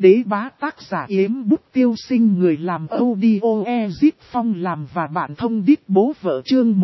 Đế bá tác giả Yếm Bút Tiêu Sinh, người làm audio Ezit Phong làm và bạn thông đít bố vợ, chương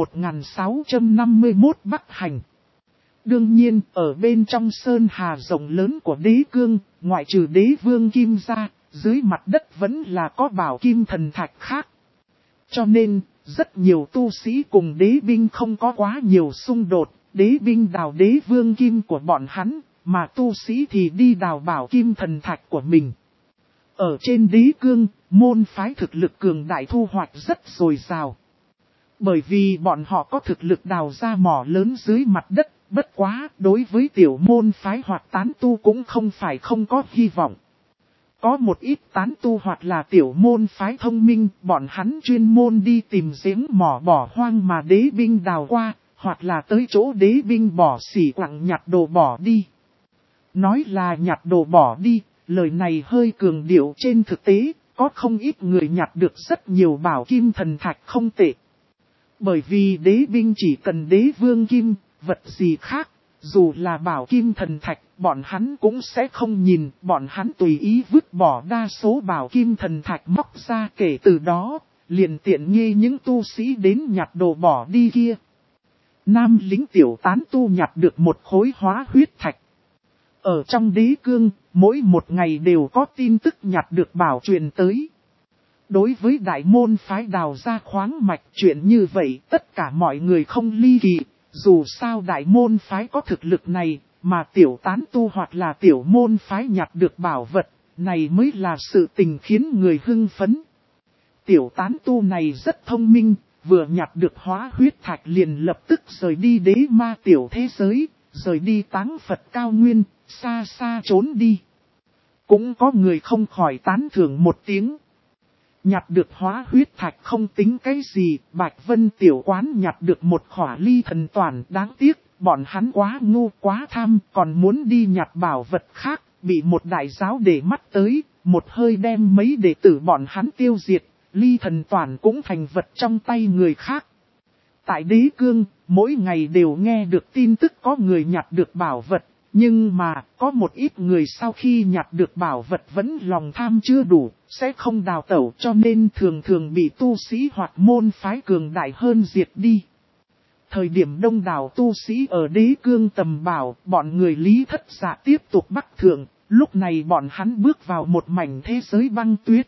1651 Bắc Hành. Đương nhiên, ở bên trong sơn hà rộng lớn của đế cương, ngoại trừ đế vương kim ra, dưới mặt đất vẫn là có bảo kim thần thạch khác. Cho nên, rất nhiều tu sĩ cùng đế binh không có quá nhiều xung đột, đế binh đào đế vương kim của bọn hắn, mà tu sĩ thì đi đào bảo kim thần thạch của mình. Ở trên đế cương, môn phái thực lực cường đại thu hoạch rất dồi dào. Bởi vì bọn họ có thực lực đào ra mỏ lớn dưới mặt đất, bất quá đối với tiểu môn phái hoặc tán tu cũng không phải không có hy vọng. Có một ít tán tu hoặc là tiểu môn phái thông minh, bọn hắn chuyên môn đi tìm giếng mỏ bỏ hoang mà đế binh đào qua, hoặc là tới chỗ đế binh bỏ xỉ quặng nhặt đồ bỏ đi. Nói là nhặt đồ bỏ đi, lời này hơi cường điệu, trên thực tế, có không ít người nhặt được rất nhiều bảo kim thần thạch không tệ. Bởi vì đế binh chỉ cần đế vương kim, vật gì khác, dù là bảo kim thần thạch, bọn hắn cũng sẽ không nhìn, bọn hắn tùy ý vứt bỏ đa số bảo kim thần thạch móc ra, kể từ đó, liền tiện nghi những tu sĩ đến nhặt đồ bỏ đi kia. Nam lính tiểu tán tu nhặt được một khối hóa huyết thạch. Ở trong đế cương, mỗi một ngày đều có tin tức nhặt được bảo truyền tới. Đối với đại môn phái đào ra khoáng mạch, chuyện như vậy tất cả mọi người không ly kỳ. Dù sao đại môn phái có thực lực này, mà tiểu tán tu hoặc là tiểu môn phái nhặt được bảo vật, này mới là sự tình khiến người hưng phấn. Tiểu tán tu này rất thông minh, vừa nhặt được hóa huyết thạch liền lập tức rời đi đế ma tiểu thế giới, rời đi táng Phật cao nguyên, xa xa trốn đi. Cũng có người không khỏi tán thưởng một tiếng. Nhặt được hóa huyết thạch không tính cái gì, Bạch Vân tiểu quán nhặt được một khỏa ly thần toàn, đáng tiếc, bọn hắn quá ngu quá tham, còn muốn đi nhặt bảo vật khác, bị một đại giáo để mắt tới, một hơi đem mấy đệ tử bọn hắn tiêu diệt, ly thần toàn cũng thành vật trong tay người khác. Tại đế cương, mỗi ngày đều nghe được tin tức có người nhặt được bảo vật, nhưng mà, có một ít người sau khi nhặt được bảo vật vẫn lòng tham chưa đủ, sẽ không đào tẩu, cho nên thường thường bị tu sĩ hoặc môn phái cường đại hơn diệt đi. Thời điểm đông đảo tu sĩ ở đế cương tầm bảo, bọn người Lý Thất Dạ tiếp tục bắc thượng, lúc này bọn hắn bước vào một mảnh thế giới băng tuyết.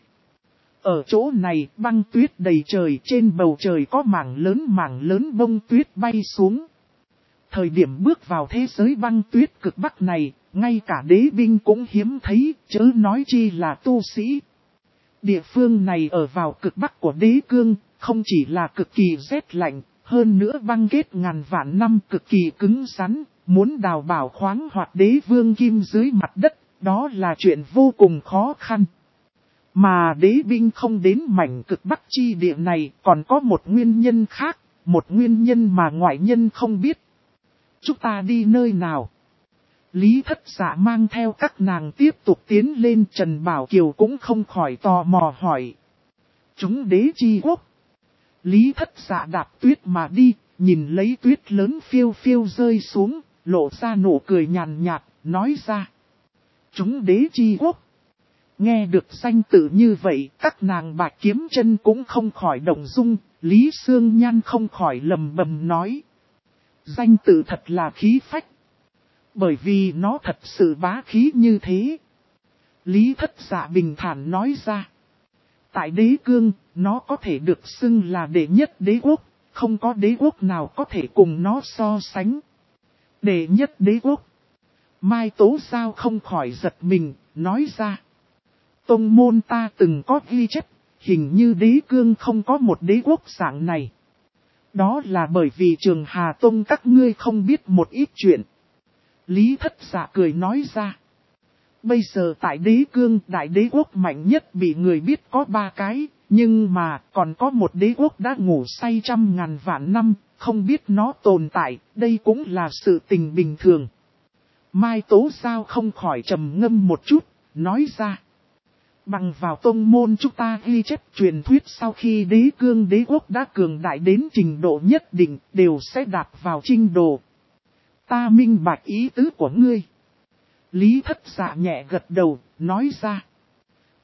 Ở chỗ này, băng tuyết đầy trời, trên bầu trời có mảng lớn bông tuyết bay xuống. Thời điểm bước vào thế giới băng tuyết cực bắc này, ngay cả đế binh cũng hiếm thấy, chớ nói chi là tu sĩ. Địa phương này ở vào cực bắc của đế cương, không chỉ là cực kỳ rét lạnh, hơn nữa băng kết ngàn vạn năm cực kỳ cứng rắn, muốn đào bảo khoáng hoặc đế vương kim dưới mặt đất, đó là chuyện vô cùng khó khăn. Mà đế binh không đến mảnh cực bắc chi địa này, còn có một nguyên nhân khác, một nguyên nhân mà ngoại nhân không biết. Chúng ta đi nơi nào? Lý Thất Dạ mang theo các nàng tiếp tục tiến lên, Trần Bảo Kiều cũng không khỏi tò mò hỏi. Chúng đế chi quốc. Lý Thất Dạ đạp tuyết mà đi, nhìn lấy tuyết lớn phiêu phiêu rơi xuống, lộ ra nụ cười nhàn nhạt, nói ra. Chúng đế chi quốc. Nghe được danh tự như vậy, các nàng Bạch Kiếm Chân cũng không khỏi động dung, Lý Sương Nhan không khỏi lầm bầm nói. Danh tự thật là khí phách. Bởi vì nó thật sự bá khí như thế. Lý Thất Dạ bình thản nói ra. Tại đế cương, nó có thể được xưng là đệ nhất đế quốc, không có đế quốc nào có thể cùng nó so sánh. Đệ nhất đế quốc. Mai Tố Giao không khỏi giật mình, nói ra. Tông môn ta từng có ghi chép, hình như đế cương không có một đế quốc dạng này. Đó là bởi vì Trường Hà Tông các ngươi không biết một ít chuyện. Lý Thất Dạ cười nói ra. Bây giờ tại đế cương, đại đế quốc mạnh nhất bị người biết có 3 cái, nhưng mà còn có một đế quốc đã ngủ say trăm ngàn vạn năm, không biết nó tồn tại, đây cũng là sự tình bình thường. Mai Tố Giao không khỏi trầm ngâm một chút, nói ra. Bằng vào tông môn chúng ta ghi chép truyền thuyết sau khi đế cương đế quốc đã cường đại đến trình độ nhất định đều sẽ đạt vào trinh đồ. Ta minh bạch ý tứ của ngươi. Lý Thất Dạ nhẹ gật đầu, nói ra.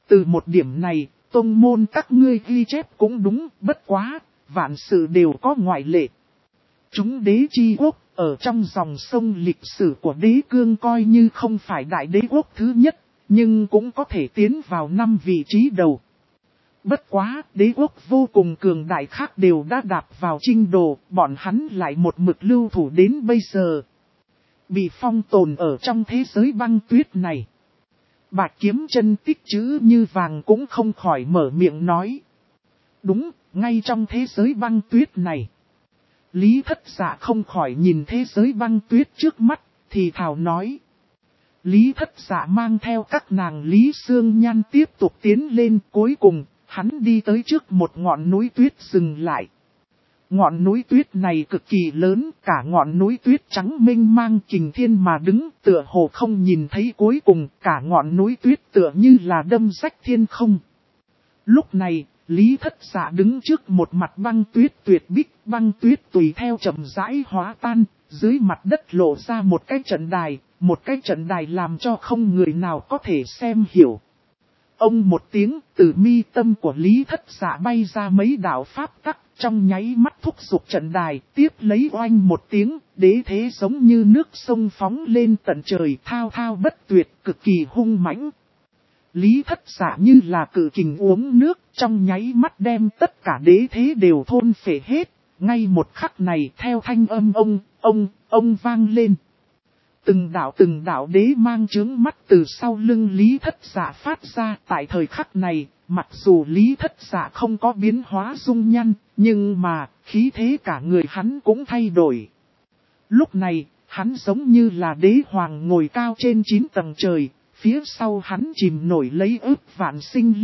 Từ một điểm này, tông môn các ngươi ghi chép cũng đúng, bất quá, vạn sự đều có ngoại lệ. Chúng đế chi quốc, ở trong dòng sông lịch sử của đế cương coi như không phải đại đế quốc thứ nhất, nhưng cũng có thể tiến vào 5 vị trí đầu. Bất quá, đế quốc vô cùng cường đại khác đều đã đạp vào chinh đồ, bọn hắn lại một mực lưu thủ đến bây giờ. Bị phong tồn ở trong thế giới băng tuyết này. Bạch Kiếm Chân tích chữ như vàng cũng không khỏi mở miệng nói. Đúng, ngay trong thế giới băng tuyết này. Lý Thất Dạ không khỏi nhìn thế giới băng tuyết trước mắt, thì thào nói. Lý Thất Dạ mang theo các nàng Lý Sương Nhan tiếp tục tiến lên, cuối cùng, hắn đi tới trước một ngọn núi tuyết dừng lại. Ngọn núi tuyết này cực kỳ lớn, cả ngọn núi tuyết trắng mênh mang kình thiên mà đứng, tựa hồ không nhìn thấy cuối cùng, cả ngọn núi tuyết tựa như là đâm rách thiên không. Lúc này, Lý Thất Dạ đứng trước một mặt băng tuyết tuyệt bích, băng tuyết tùy theo chậm rãi hóa tan, dưới mặt đất lộ ra một cái trận đài làm cho không người nào có thể xem hiểu. Ông một tiếng, từ mi tâm của Lý Thất Dạ bay ra mấy đạo pháp tắc, trong nháy mắt thúc giục trận đài, tiếp lấy oanh một tiếng, đế thế giống như nước sông phóng lên tận trời, thao thao bất tuyệt, cực kỳ hung mãnh. Lý Thất Dạ như là cự kình uống nước, trong nháy mắt đem tất cả đế thế đều thôn phệ hết, ngay một khắc này theo thanh âm ông vang lên. Từng đạo đế mang chướng mắt từ sau lưng Lý Thất Dạ phát ra. Tại thời khắc này, mặc dù Lý Thất Dạ không có biến hóa dung nhan, nhưng mà khí thế cả người hắn cũng thay đổi. Lúc này, hắn giống như là đế hoàng ngồi cao trên 9 tầng trời, phía sau hắn chìm nổi lấy ức vạn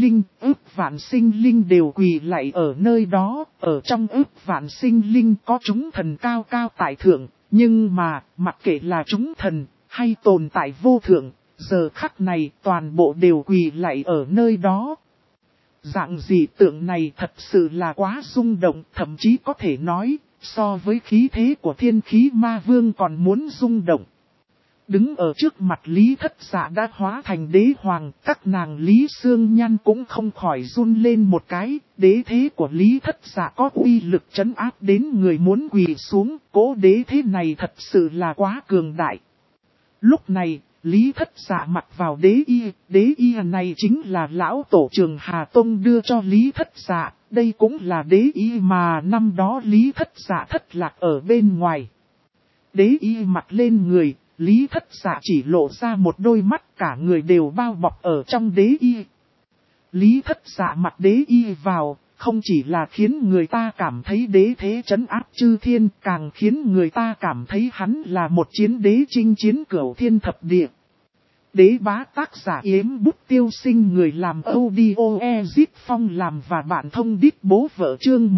sinh linh đều quỳ lạy ở nơi đó, ở trong ức vạn sinh linh có chúng thần cao cao tại thượng. Nhưng mà, mặc kệ là chúng thần, hay tồn tại vô thượng, giờ khắc này toàn bộ đều quỳ lạy ở nơi đó. Dạng dị tượng này thật sự là quá rung động, thậm chí có thể nói, so với khí thế của thiên khí ma vương còn muốn rung động. Đứng ở trước mặt Lý Thất Dạ đã hóa thành đế hoàng, các nàng Lý Sương Nhan cũng không khỏi run lên một cái, đế thế của Lý Thất Dạ có uy lực trấn áp đến người muốn quỳ xuống, cố đế thế này thật sự là quá cường đại. Lúc này, Lý Thất Dạ mặc vào đế y này chính là lão tổ Trường Hà Tông đưa cho Lý Thất Dạ, đây cũng là đế y mà năm đó Lý Thất Dạ thất lạc ở bên ngoài. Đế y mặc lên người, Lý Thất Dạ chỉ lộ ra một đôi mắt, cả người đều bao bọc ở trong đế y. Lý Thất Dạ mặc đế y vào, không chỉ là khiến người ta cảm thấy đế thế trấn áp chư thiên, càng khiến người ta cảm thấy hắn là một chiến đế chinh chiến cửu thiên thập địa. Đế bá tác giả Yếm Bút Tiêu Sinh, người làm audio Ezit Phong làm và bạn thông đít bố vợ chương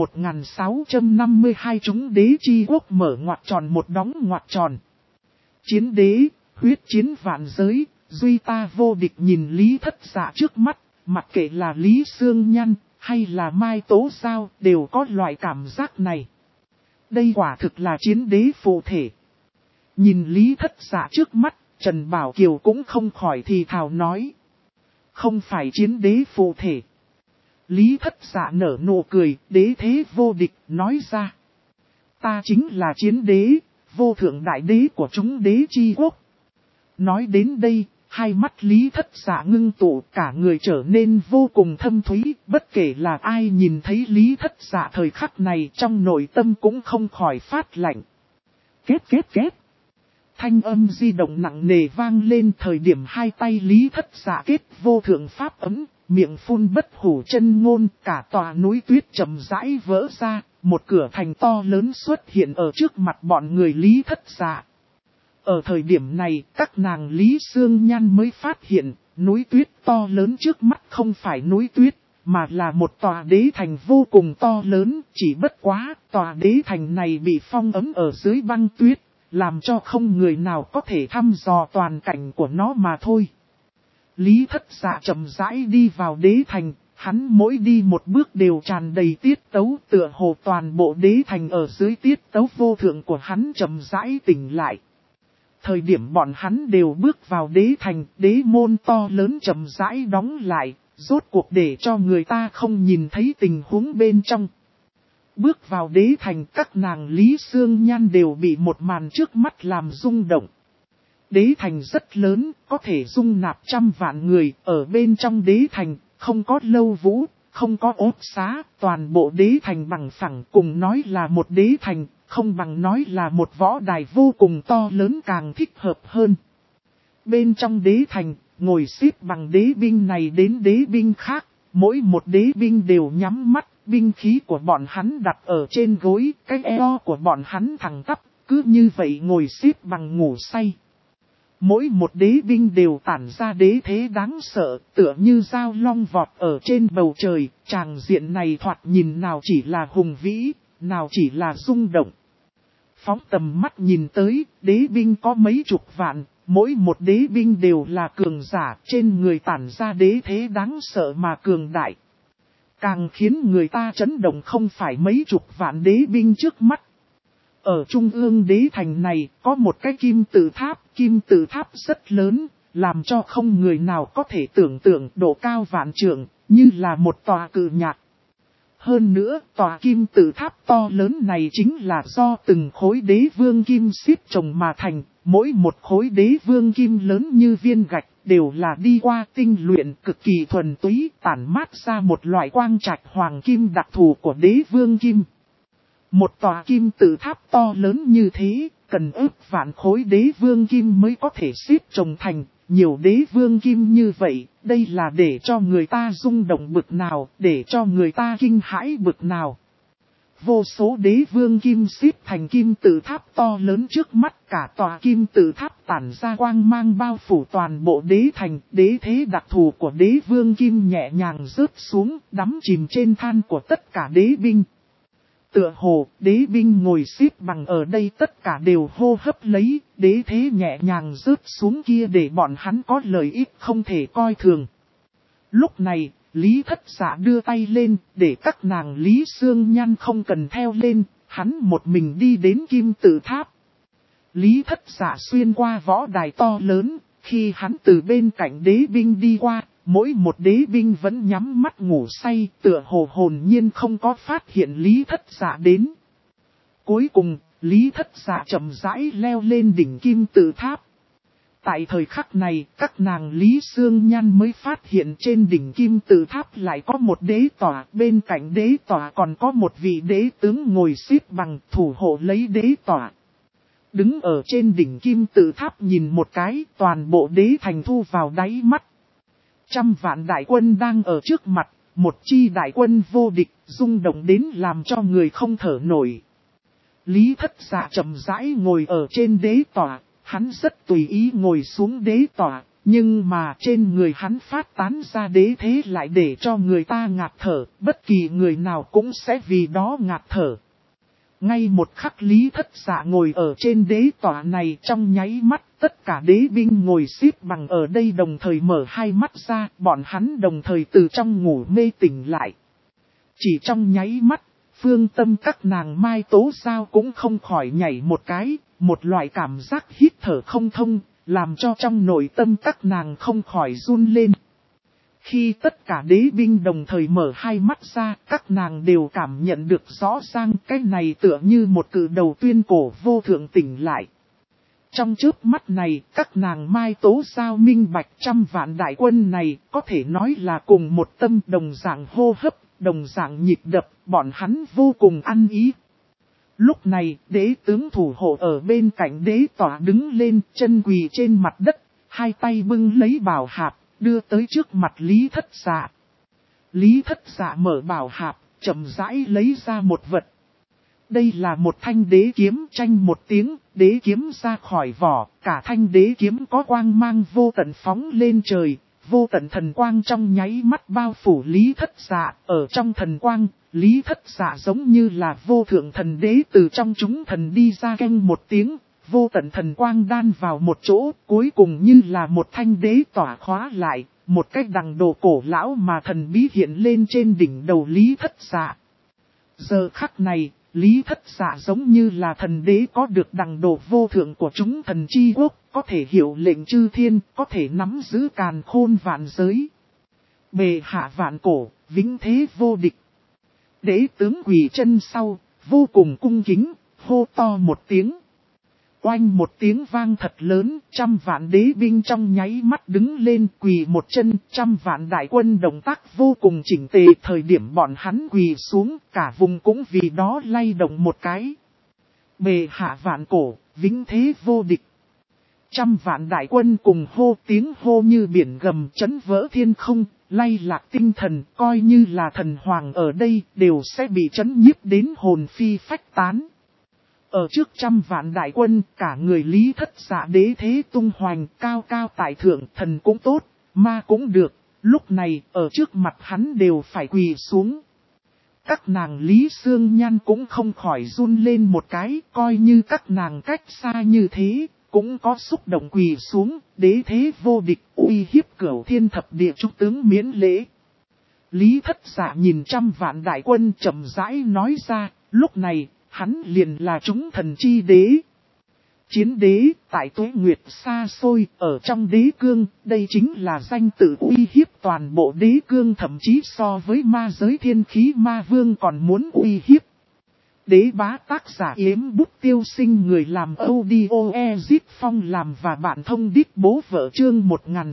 1652 chúng đế chi quốc mở ngoặc tròn một đóng ngoặc tròn. Chiến đế, huyết chiến vạn giới, duy ta vô địch. Nhìn Lý Thất Dạ trước mắt, mặc kệ là Lý Sương Nhan hay là Mai Tố Sao đều có loại cảm giác này. Đây quả thực là chiến đế phụ thể. Nhìn Lý Thất Dạ trước mắt, Trần Bảo Kiều cũng không khỏi thì thào nói. Không phải chiến đế phụ thể. Lý Thất Dạ nở nụ cười, đế thế vô địch, nói ra. Ta chính là chiến đế, vô thượng đại đế của chúng đế chi quốc. Nói đến đây, hai mắt Lý Thất Dạ ngưng tụ, cả người trở nên vô cùng thâm thúy, bất kể là ai nhìn thấy Lý Thất Dạ thời khắc này trong nội tâm cũng không khỏi phát lạnh. Kết. Thanh âm di động nặng nề vang lên, thời điểm hai tay Lý Thất Dạ kết vô thượng pháp ấm, miệng phun bất hủ chân ngôn, cả tòa núi tuyết chậm rãi vỡ ra, một cửa thành to lớn xuất hiện ở trước mặt bọn người Lý Thất Dạ. Ở thời điểm này, các nàng Lý Sương Nhan mới phát hiện, núi tuyết to lớn trước mắt không phải núi tuyết, mà là một tòa đế thành vô cùng to lớn, chỉ bất quá, tòa đế thành này bị phong ấm ở dưới băng tuyết, làm cho không người nào có thể thăm dò toàn cảnh của nó mà thôi. Lý Thất Dạ chậm rãi đi vào đế thành, hắn mỗi đi một bước đều tràn đầy tiết tấu, tựa hồ toàn bộ đế thành ở dưới tiết tấu vô thượng của hắn chậm rãi tỉnh lại. Thời điểm bọn hắn đều bước vào đế thành, đế môn to lớn chậm rãi đóng lại, rốt cuộc để cho người ta không nhìn thấy tình huống bên trong. Bước vào đế thành, các nàng Lý Sương Nhan đều bị một màn trước mắt làm rung động. Đế thành rất lớn, có thể dung nạp 100 vạn người, ở bên trong đế thành, không có lâu vũ, không có ốt xá, toàn bộ đế thành bằng phẳng, cùng nói là một đế thành, không bằng nói là một võ đài vô cùng to lớn càng thích hợp hơn. Bên trong đế thành, ngồi xếp bằng đế binh này đến đế binh khác, mỗi một đế binh đều nhắm mắt, binh khí của bọn hắn đặt ở trên gối, cái eo của bọn hắn thẳng tắp, cứ như vậy ngồi xếp bằng ngủ say. Mỗi một đế binh đều tản ra đế thế đáng sợ, tựa như dao long vọt ở trên bầu trời, tràng diện này thoạt nhìn nào chỉ là hùng vĩ, nào chỉ là rung động. Phóng tầm mắt nhìn tới, đế binh có mấy chục vạn, mỗi một đế binh đều là cường giả, trên người tản ra đế thế đáng sợ mà cường đại. Càng khiến người ta chấn động không phải mấy chục vạn đế binh trước mắt. Ở trung ương đế thành này có một cái kim tự tháp rất lớn, làm cho không người nào có thể tưởng tượng độ cao vạn trượng, như là một tòa cự nhạc. Hơn nữa, tòa kim tự tháp to lớn này chính là do từng khối đế vương kim xếp chồng mà thành, mỗi một khối đế vương kim lớn như viên gạch, đều là đi qua tinh luyện cực kỳ thuần túy, tản mát ra một loại quang trạch hoàng kim đặc thù của đế vương kim. Một tòa kim tự tháp to lớn như thế, cần ước vạn khối đế vương kim mới có thể xếp chồng thành, nhiều đế vương kim như vậy, đây là để cho người ta rung động bực nào, để cho người ta kinh hãi bực nào. Vô số đế vương kim xếp thành kim tự tháp to lớn trước mắt, cả tòa kim tự tháp tản ra quang mang bao phủ toàn bộ đế thành, đế thế đặc thù của đế vương kim nhẹ nhàng rớt xuống, đắm chìm trên than của tất cả đế binh. Tựa hồ, đế binh ngồi xếp bằng ở đây tất cả đều hô hấp lấy, đế thế nhẹ nhàng rớt xuống kia để bọn hắn có lợi ích không thể coi thường. Lúc này, Lý Thất Dạ đưa tay lên, để các nàng Lý Sương Nhan không cần theo lên, hắn một mình đi đến kim tự tháp. Lý Thất Dạ xuyên qua võ đài to lớn, khi hắn từ bên cạnh đế binh đi qua, mỗi một đế binh vẫn nhắm mắt ngủ say, tựa hồ hồn nhiên không có phát hiện Lý Thất Dạ đến. Cuối cùng, Lý Thất Dạ chậm rãi leo lên đỉnh kim tự tháp. Tại thời khắc này, các nàng Lý Sương Nhan mới phát hiện trên đỉnh kim tự tháp lại có một đế tòa, bên cạnh đế tòa còn có một vị đế tướng ngồi xếp bằng thủ hộ lấy đế tòa. Đứng ở trên đỉnh kim tự tháp nhìn một cái, toàn bộ đế thành thu vào đáy mắt. 100 vạn đại quân đang ở trước mặt, một chi đại quân vô địch, rung động đến làm cho người không thở nổi. Lý Thất Dạ chậm rãi ngồi ở trên đế tòa, hắn rất tùy ý ngồi xuống đế tòa, nhưng mà trên người hắn phát tán ra đế thế lại để cho người ta ngạt thở, bất kỳ người nào cũng sẽ vì đó ngạt thở. Ngay một khắc Lý Thất Dạ ngồi ở trên đế tòa này trong nháy mắt, tất cả đế binh ngồi xếp bằng ở đây đồng thời mở hai mắt ra, bọn hắn đồng thời từ trong ngủ mê tỉnh lại. Chỉ trong nháy mắt, phương tâm các nàng Mai Tố Giao cũng không khỏi nhảy một cái, một loại cảm giác hít thở không thông, làm cho trong nội tâm các nàng không khỏi run lên. Khi tất cả đế binh đồng thời mở hai mắt ra, các nàng đều cảm nhận được rõ ràng cái này tựa như một cự đầu tuyên cổ vô thượng tỉnh lại. Trong chớp mắt này, các nàng Mai Tố Giao minh bạch 100 vạn đại quân này có thể nói là cùng một tâm đồng dạng hô hấp, đồng dạng nhịp đập, bọn hắn vô cùng ăn ý. Lúc này, đế tướng thủ hộ ở bên cạnh đế tỏa đứng lên, chân quỳ trên mặt đất, hai tay bưng lấy bảo hạp, đưa tới trước mặt Lý Thất Dạ. Lý Thất Dạ mở bảo hạp, chậm rãi lấy ra một vật. Đây là một thanh đế kiếm, tranh một tiếng, đế kiếm ra khỏi vỏ, cả thanh đế kiếm có quang mang vô tận phóng lên trời, vô tận thần quang trong nháy mắt bao phủ Lý Thất Dạ, ở trong thần quang, Lý Thất Dạ giống như là vô thượng thần đế từ trong chúng thần đi ra keng một tiếng, vô tận thần quang đan vào một chỗ, cuối cùng như là một thanh đế tỏa khóa lại, một cách đằng đồ cổ lão mà thần bí hiện lên trên đỉnh đầu Lý Thất Dạ. Giờ khắc này, Lý Thất Dạ giống như là thần đế có được đằng đồ vô thượng của chúng thần chi quốc, có thể hiệu lệnh chư thiên, có thể nắm giữ càn khôn vạn giới. Bệ hạ vạn cổ, vĩnh thế vô địch. Đế tướng quỳ chân sau, vô cùng cung kính, hô to một tiếng. Oanh một tiếng vang thật lớn, 100 vạn đế binh trong nháy mắt đứng lên quỳ một chân, 100 vạn đại quân động tác vô cùng chỉnh tề. Thời điểm bọn hắn quỳ xuống, cả vùng cũng vì đó lay động một cái. Bệ hạ vạn cổ, vĩnh thế vô địch. 100 vạn đại quân cùng hô, tiếng hô như biển gầm chấn vỡ thiên không, lay lạc tinh thần, coi như là thần hoàng ở đây đều sẽ bị chấn nhiếp đến hồn phi phách tán. Ở trước 100 vạn đại quân, cả người Lý Thất Dạ đế thế tung hoành, cao cao tại thượng, thần cũng tốt, ma cũng được, lúc này ở trước mặt hắn đều phải quỳ xuống. Các nàng Lý Sương Nhan cũng không khỏi run lên một cái, coi như các nàng cách xa như thế, cũng có xúc động quỳ xuống, đế thế vô địch, uy hiếp cửu thiên thập địa trúc tướng miễn lễ. Lý Thất Dạ nhìn 100 vạn đại quân chậm rãi nói ra, lúc này, hắn liền là chúng thần chi đế. Chiến đế, tại tuế nguyệt xa xôi, ở trong đế cương, đây chính là danh tự uy hiếp toàn bộ đế cương, thậm chí so với ma giới thiên khí ma vương còn muốn uy hiếp. Đế bá tác giả Yếm Bút Tiêu Sinh, người làm audio Ezit Phong làm và bạn thông đít bố vợ chương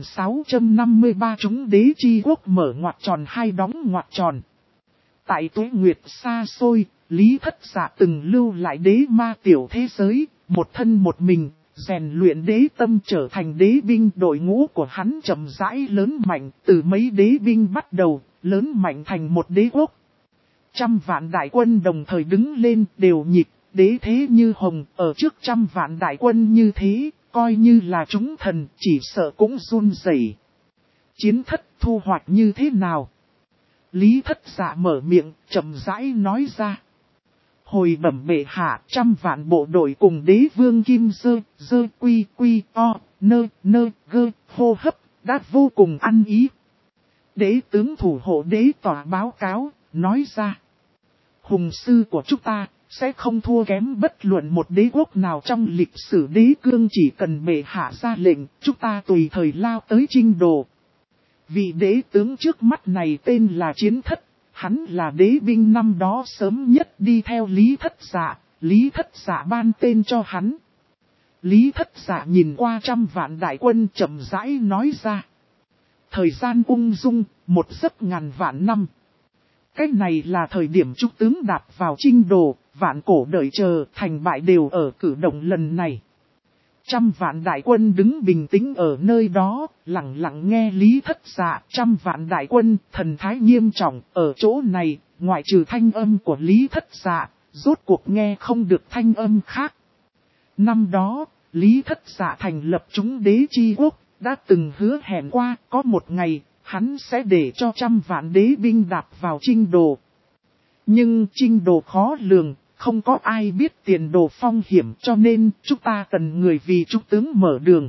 1653 chúng đế chi quốc mở ngoặc tròn hai đóng ngoặc tròn. Tại tuế nguyệt xa xôi, Lý Thất Dạ từng lưu lại đế ma tiểu thế giới, một thân một mình, rèn luyện đế tâm trở thành đế binh. Đội ngũ của hắn chậm rãi lớn mạnh, từ mấy đế binh bắt đầu, lớn mạnh thành một đế quốc. 100 vạn đại quân đồng thời đứng lên đều nhịp, đế thế như hồng, ở trước 100 vạn đại quân như thế, coi như là chúng thần, chỉ sợ cũng run rẩy. Chiến thất thu hoạch như thế nào? Lý Thất Dạ mở miệng, chậm rãi nói ra. Hồi bẩm bệ hạ, 100 vạn bộ đội cùng đế vương kim dơ quy o, nơ gơ, hô hấp, đã vô cùng ăn ý. Đế tướng thủ hộ đế tòa báo cáo, nói ra. Hùng sư của chúng ta, sẽ không thua kém bất luận một đế quốc nào trong lịch sử đế cương, chỉ cần bệ hạ ra lệnh, chúng ta tùy thời lao tới chinh đồ. Vị đế tướng trước mắt này tên là Chiến Thất, hắn là đế binh năm đó sớm nhất đi theo Lý Thất Dạ, Lý Thất Dạ ban tên cho hắn. Lý Thất Dạ nhìn qua 100 vạn đại quân chậm rãi nói ra. Thời gian ung dung, một giấc ngàn vạn năm. Cái này là thời điểm trúc tướng đạp vào chinh đồ, vạn cổ đợi chờ, thành bại đều ở cử động lần này. 100 vạn đại quân đứng bình tĩnh ở nơi đó, lặng lặng nghe Lý Thất Dạ. 100 vạn đại quân, thần thái nghiêm trọng, ở chỗ này, ngoại trừ thanh âm của Lý Thất Dạ, rốt cuộc nghe không được thanh âm khác. Năm đó, Lý Thất Dạ thành lập chúng đế chi quốc, đã từng hứa hẹn qua, có một ngày, hắn sẽ để cho 100 vạn đế binh đạp vào chinh đồ. Nhưng chinh đồ khó lường, không có ai biết tiền đồ phong hiểm, cho nên chúng ta cần người vì trúc tướng mở đường.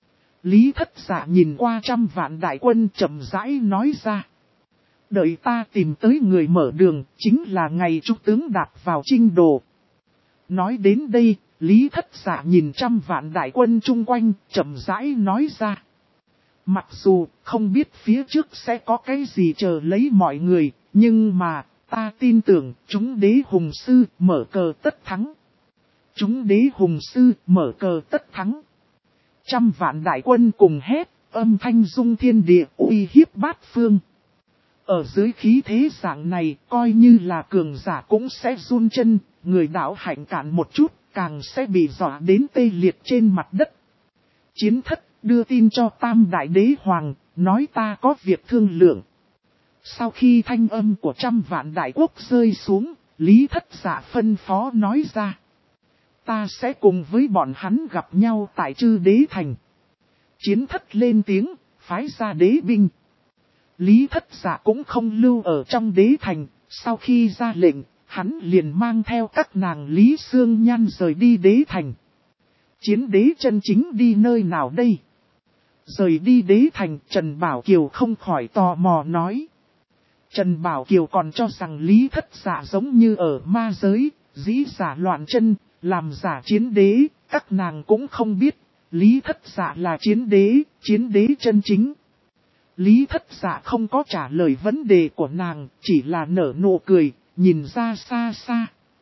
Lý Thất Dạ nhìn qua 100 vạn đại quân chậm rãi nói ra. Đợi ta tìm tới người mở đường, chính là ngày trúc tướng đạp vào chinh đồ. Nói đến đây, Lý Thất Dạ nhìn 100 vạn đại quân chung quanh, chậm rãi nói ra. Mặc dù không biết phía trước sẽ có cái gì chờ lấy mọi người, nhưng mà ta tin tưởng chúng đế hùng sư mở cờ tất thắng. Chúng đế hùng sư mở cờ tất thắng. 100 vạn đại quân cùng hét, âm thanh rung thiên địa, uy hiếp bát phương. Ở dưới khí thế dạng này, coi như là cường giả cũng sẽ run chân, người đạo hạnh cạn một chút, càng sẽ bị dọa đến tê liệt trên mặt đất. Chiến Thất đưa tin cho Tam Đại Đế Hoàng, nói ta có việc thương lượng. Sau khi thanh âm của 100 vạn đại quốc rơi xuống, Lý Thất Dạ phân phó nói ra. Ta sẽ cùng với bọn hắn gặp nhau tại Chư Đế Thành. Chiến Thất lên tiếng, phái ra đế binh. Lý Thất Dạ cũng không lưu ở trong đế thành, sau khi ra lệnh, hắn liền mang theo các nàng Lý Sương Nhan rời đi đế thành. Chiến đế chân chính đi nơi nào đây? Rời đi đế thành, Trần Bảo Kiều không khỏi tò mò nói. Trần Bảo Kiều còn cho rằng Lý Thất Dạ giống như ở ma giới, dĩ giả loạn chân, làm giả chiến đế, các nàng cũng không biết, Lý Thất Dạ là chiến đế chân chính. Lý Thất Dạ không có trả lời vấn đề của nàng, chỉ là nở nụ cười, nhìn ra xa xa.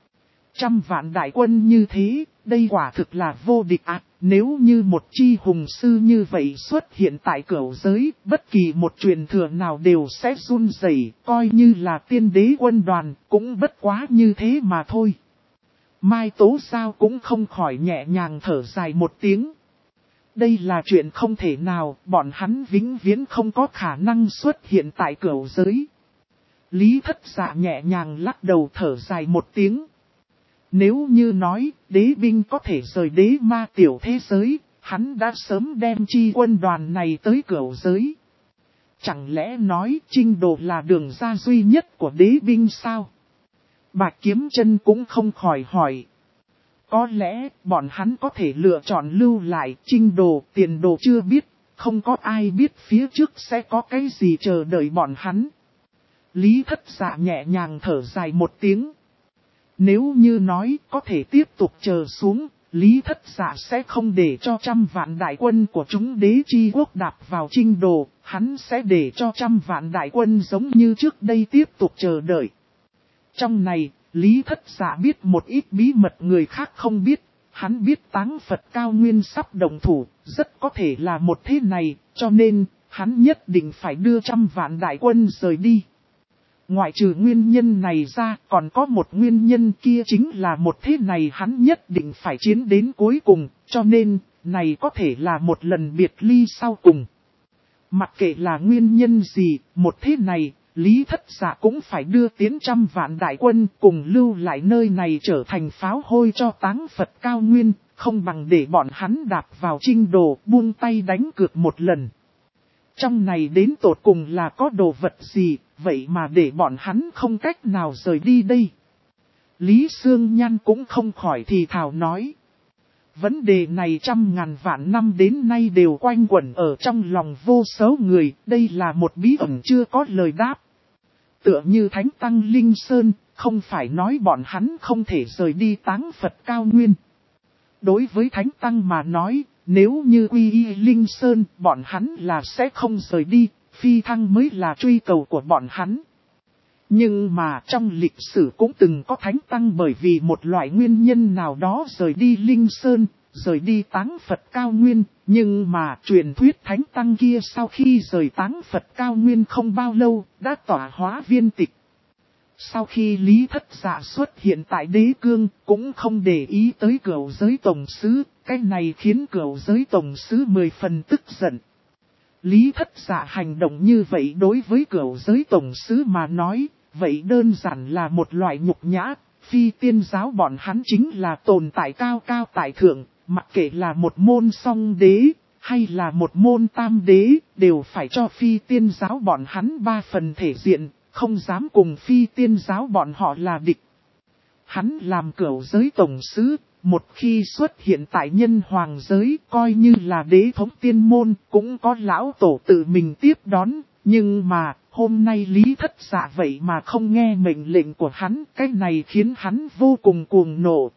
100 vạn đại quân như thế, đây quả thực là vô địch ạ. Nếu như một chi hùng sư như vậy xuất hiện tại cửu giới, bất kỳ một truyền thừa nào đều sẽ run rẩy, coi như là tiên đế quân đoàn, cũng bất quá như thế mà thôi. Mai Tố Giao cũng không khỏi nhẹ nhàng thở dài một tiếng. Đây là chuyện không thể nào, bọn hắn vĩnh viễn không có khả năng xuất hiện tại cửu giới. Lý Thất Dạ nhẹ nhàng lắc đầu thở dài một tiếng. Nếu như nói, đế binh có thể rời đế ma tiểu thế giới, hắn đã sớm đem chi quân đoàn này tới cửu giới. Chẳng lẽ nói Trinh Đồ là đường ra duy nhất của đế binh sao? Bạch Kiếm Chân cũng không khỏi hỏi. Có lẽ bọn hắn có thể lựa chọn lưu lại Trinh Đồ, Tiền Đồ chưa biết, không có ai biết phía trước sẽ có cái gì chờ đợi bọn hắn. Lý Thất Dạ nhẹ nhàng thở dài một tiếng. Nếu như nói có thể tiếp tục chờ xuống, Lý Thất Dạ sẽ không để cho 100 vạn đại quân của chúng đế chi quốc đạp vào Trinh Đồ, hắn sẽ để cho 100 vạn đại quân giống như trước đây tiếp tục chờ đợi. Trong này, Lý Thất Dạ biết một ít bí mật người khác không biết, hắn biết Táng Phật Cao Nguyên sắp động thủ, rất có thể là một thế này, cho nên, hắn nhất định phải đưa 100 vạn đại quân rời đi. Ngoại trừ nguyên nhân này ra, còn có một nguyên nhân kia chính là một thế này hắn nhất định phải chiến đến cuối cùng, cho nên, này có thể là một lần biệt ly sau cùng. Mặc kệ là nguyên nhân gì, một thế này, Lý Thất Dạ cũng phải đưa tiến 100 vạn đại quân cùng lưu lại nơi này trở thành pháo hôi cho Táng Phật Cao Nguyên, không bằng để bọn hắn đạp vào Trinh Đồ buông tay đánh cược một lần. Trong này đến tột cùng là có đồ vật gì, vậy mà để bọn hắn không cách nào rời đi đây. Lý Sương Nhan cũng không khỏi thì thào nói. Vấn đề này 100.000 vạn năm đến nay đều quanh quẩn ở trong lòng vô số người, đây là một bí ẩn chưa có lời đáp. Tựa như Thánh Tăng Linh Sơn, không phải nói bọn hắn không thể rời đi Táng Phật Cao Nguyên. Đối với Thánh Tăng mà nói, nếu như quy y Linh Sơn, bọn hắn là sẽ không rời đi, phi thăng mới là truy cầu của bọn hắn. Nhưng mà trong lịch sử cũng từng có Thánh Tăng bởi vì một loại nguyên nhân nào đó rời đi Linh Sơn, rời đi Táng Phật Cao Nguyên, nhưng mà truyền thuyết Thánh Tăng kia sau khi rời Táng Phật Cao Nguyên không bao lâu, đã tỏa hóa viên tịch. Sau khi Lý Thất Dạ xuất hiện tại đế cương, cũng không để ý tới cửu giới tổng sứ, cái này khiến cửu giới tổng sứ 10 phần tức giận. Lý Thất Dạ hành động như vậy đối với cửu giới tổng sứ mà nói, vậy đơn giản là một loại nhục nhã, phi tiên giáo bọn hắn chính là tồn tại cao cao tại thượng, mặc kệ là một môn song đế, hay là một môn tam đế, đều phải cho phi tiên giáo bọn hắn 3 phần thể diện, không dám cùng phi tiên giáo bọn họ là địch. Hắn làm cửu giới tổng sứ, một khi xuất hiện tại nhân hoàng giới, coi như là đế thống tiên môn, cũng có lão tổ tự mình tiếp đón, nhưng mà, hôm nay Lý Thất Dạ vậy mà không nghe mệnh lệnh của hắn, cái này khiến hắn vô cùng cuồng nộ.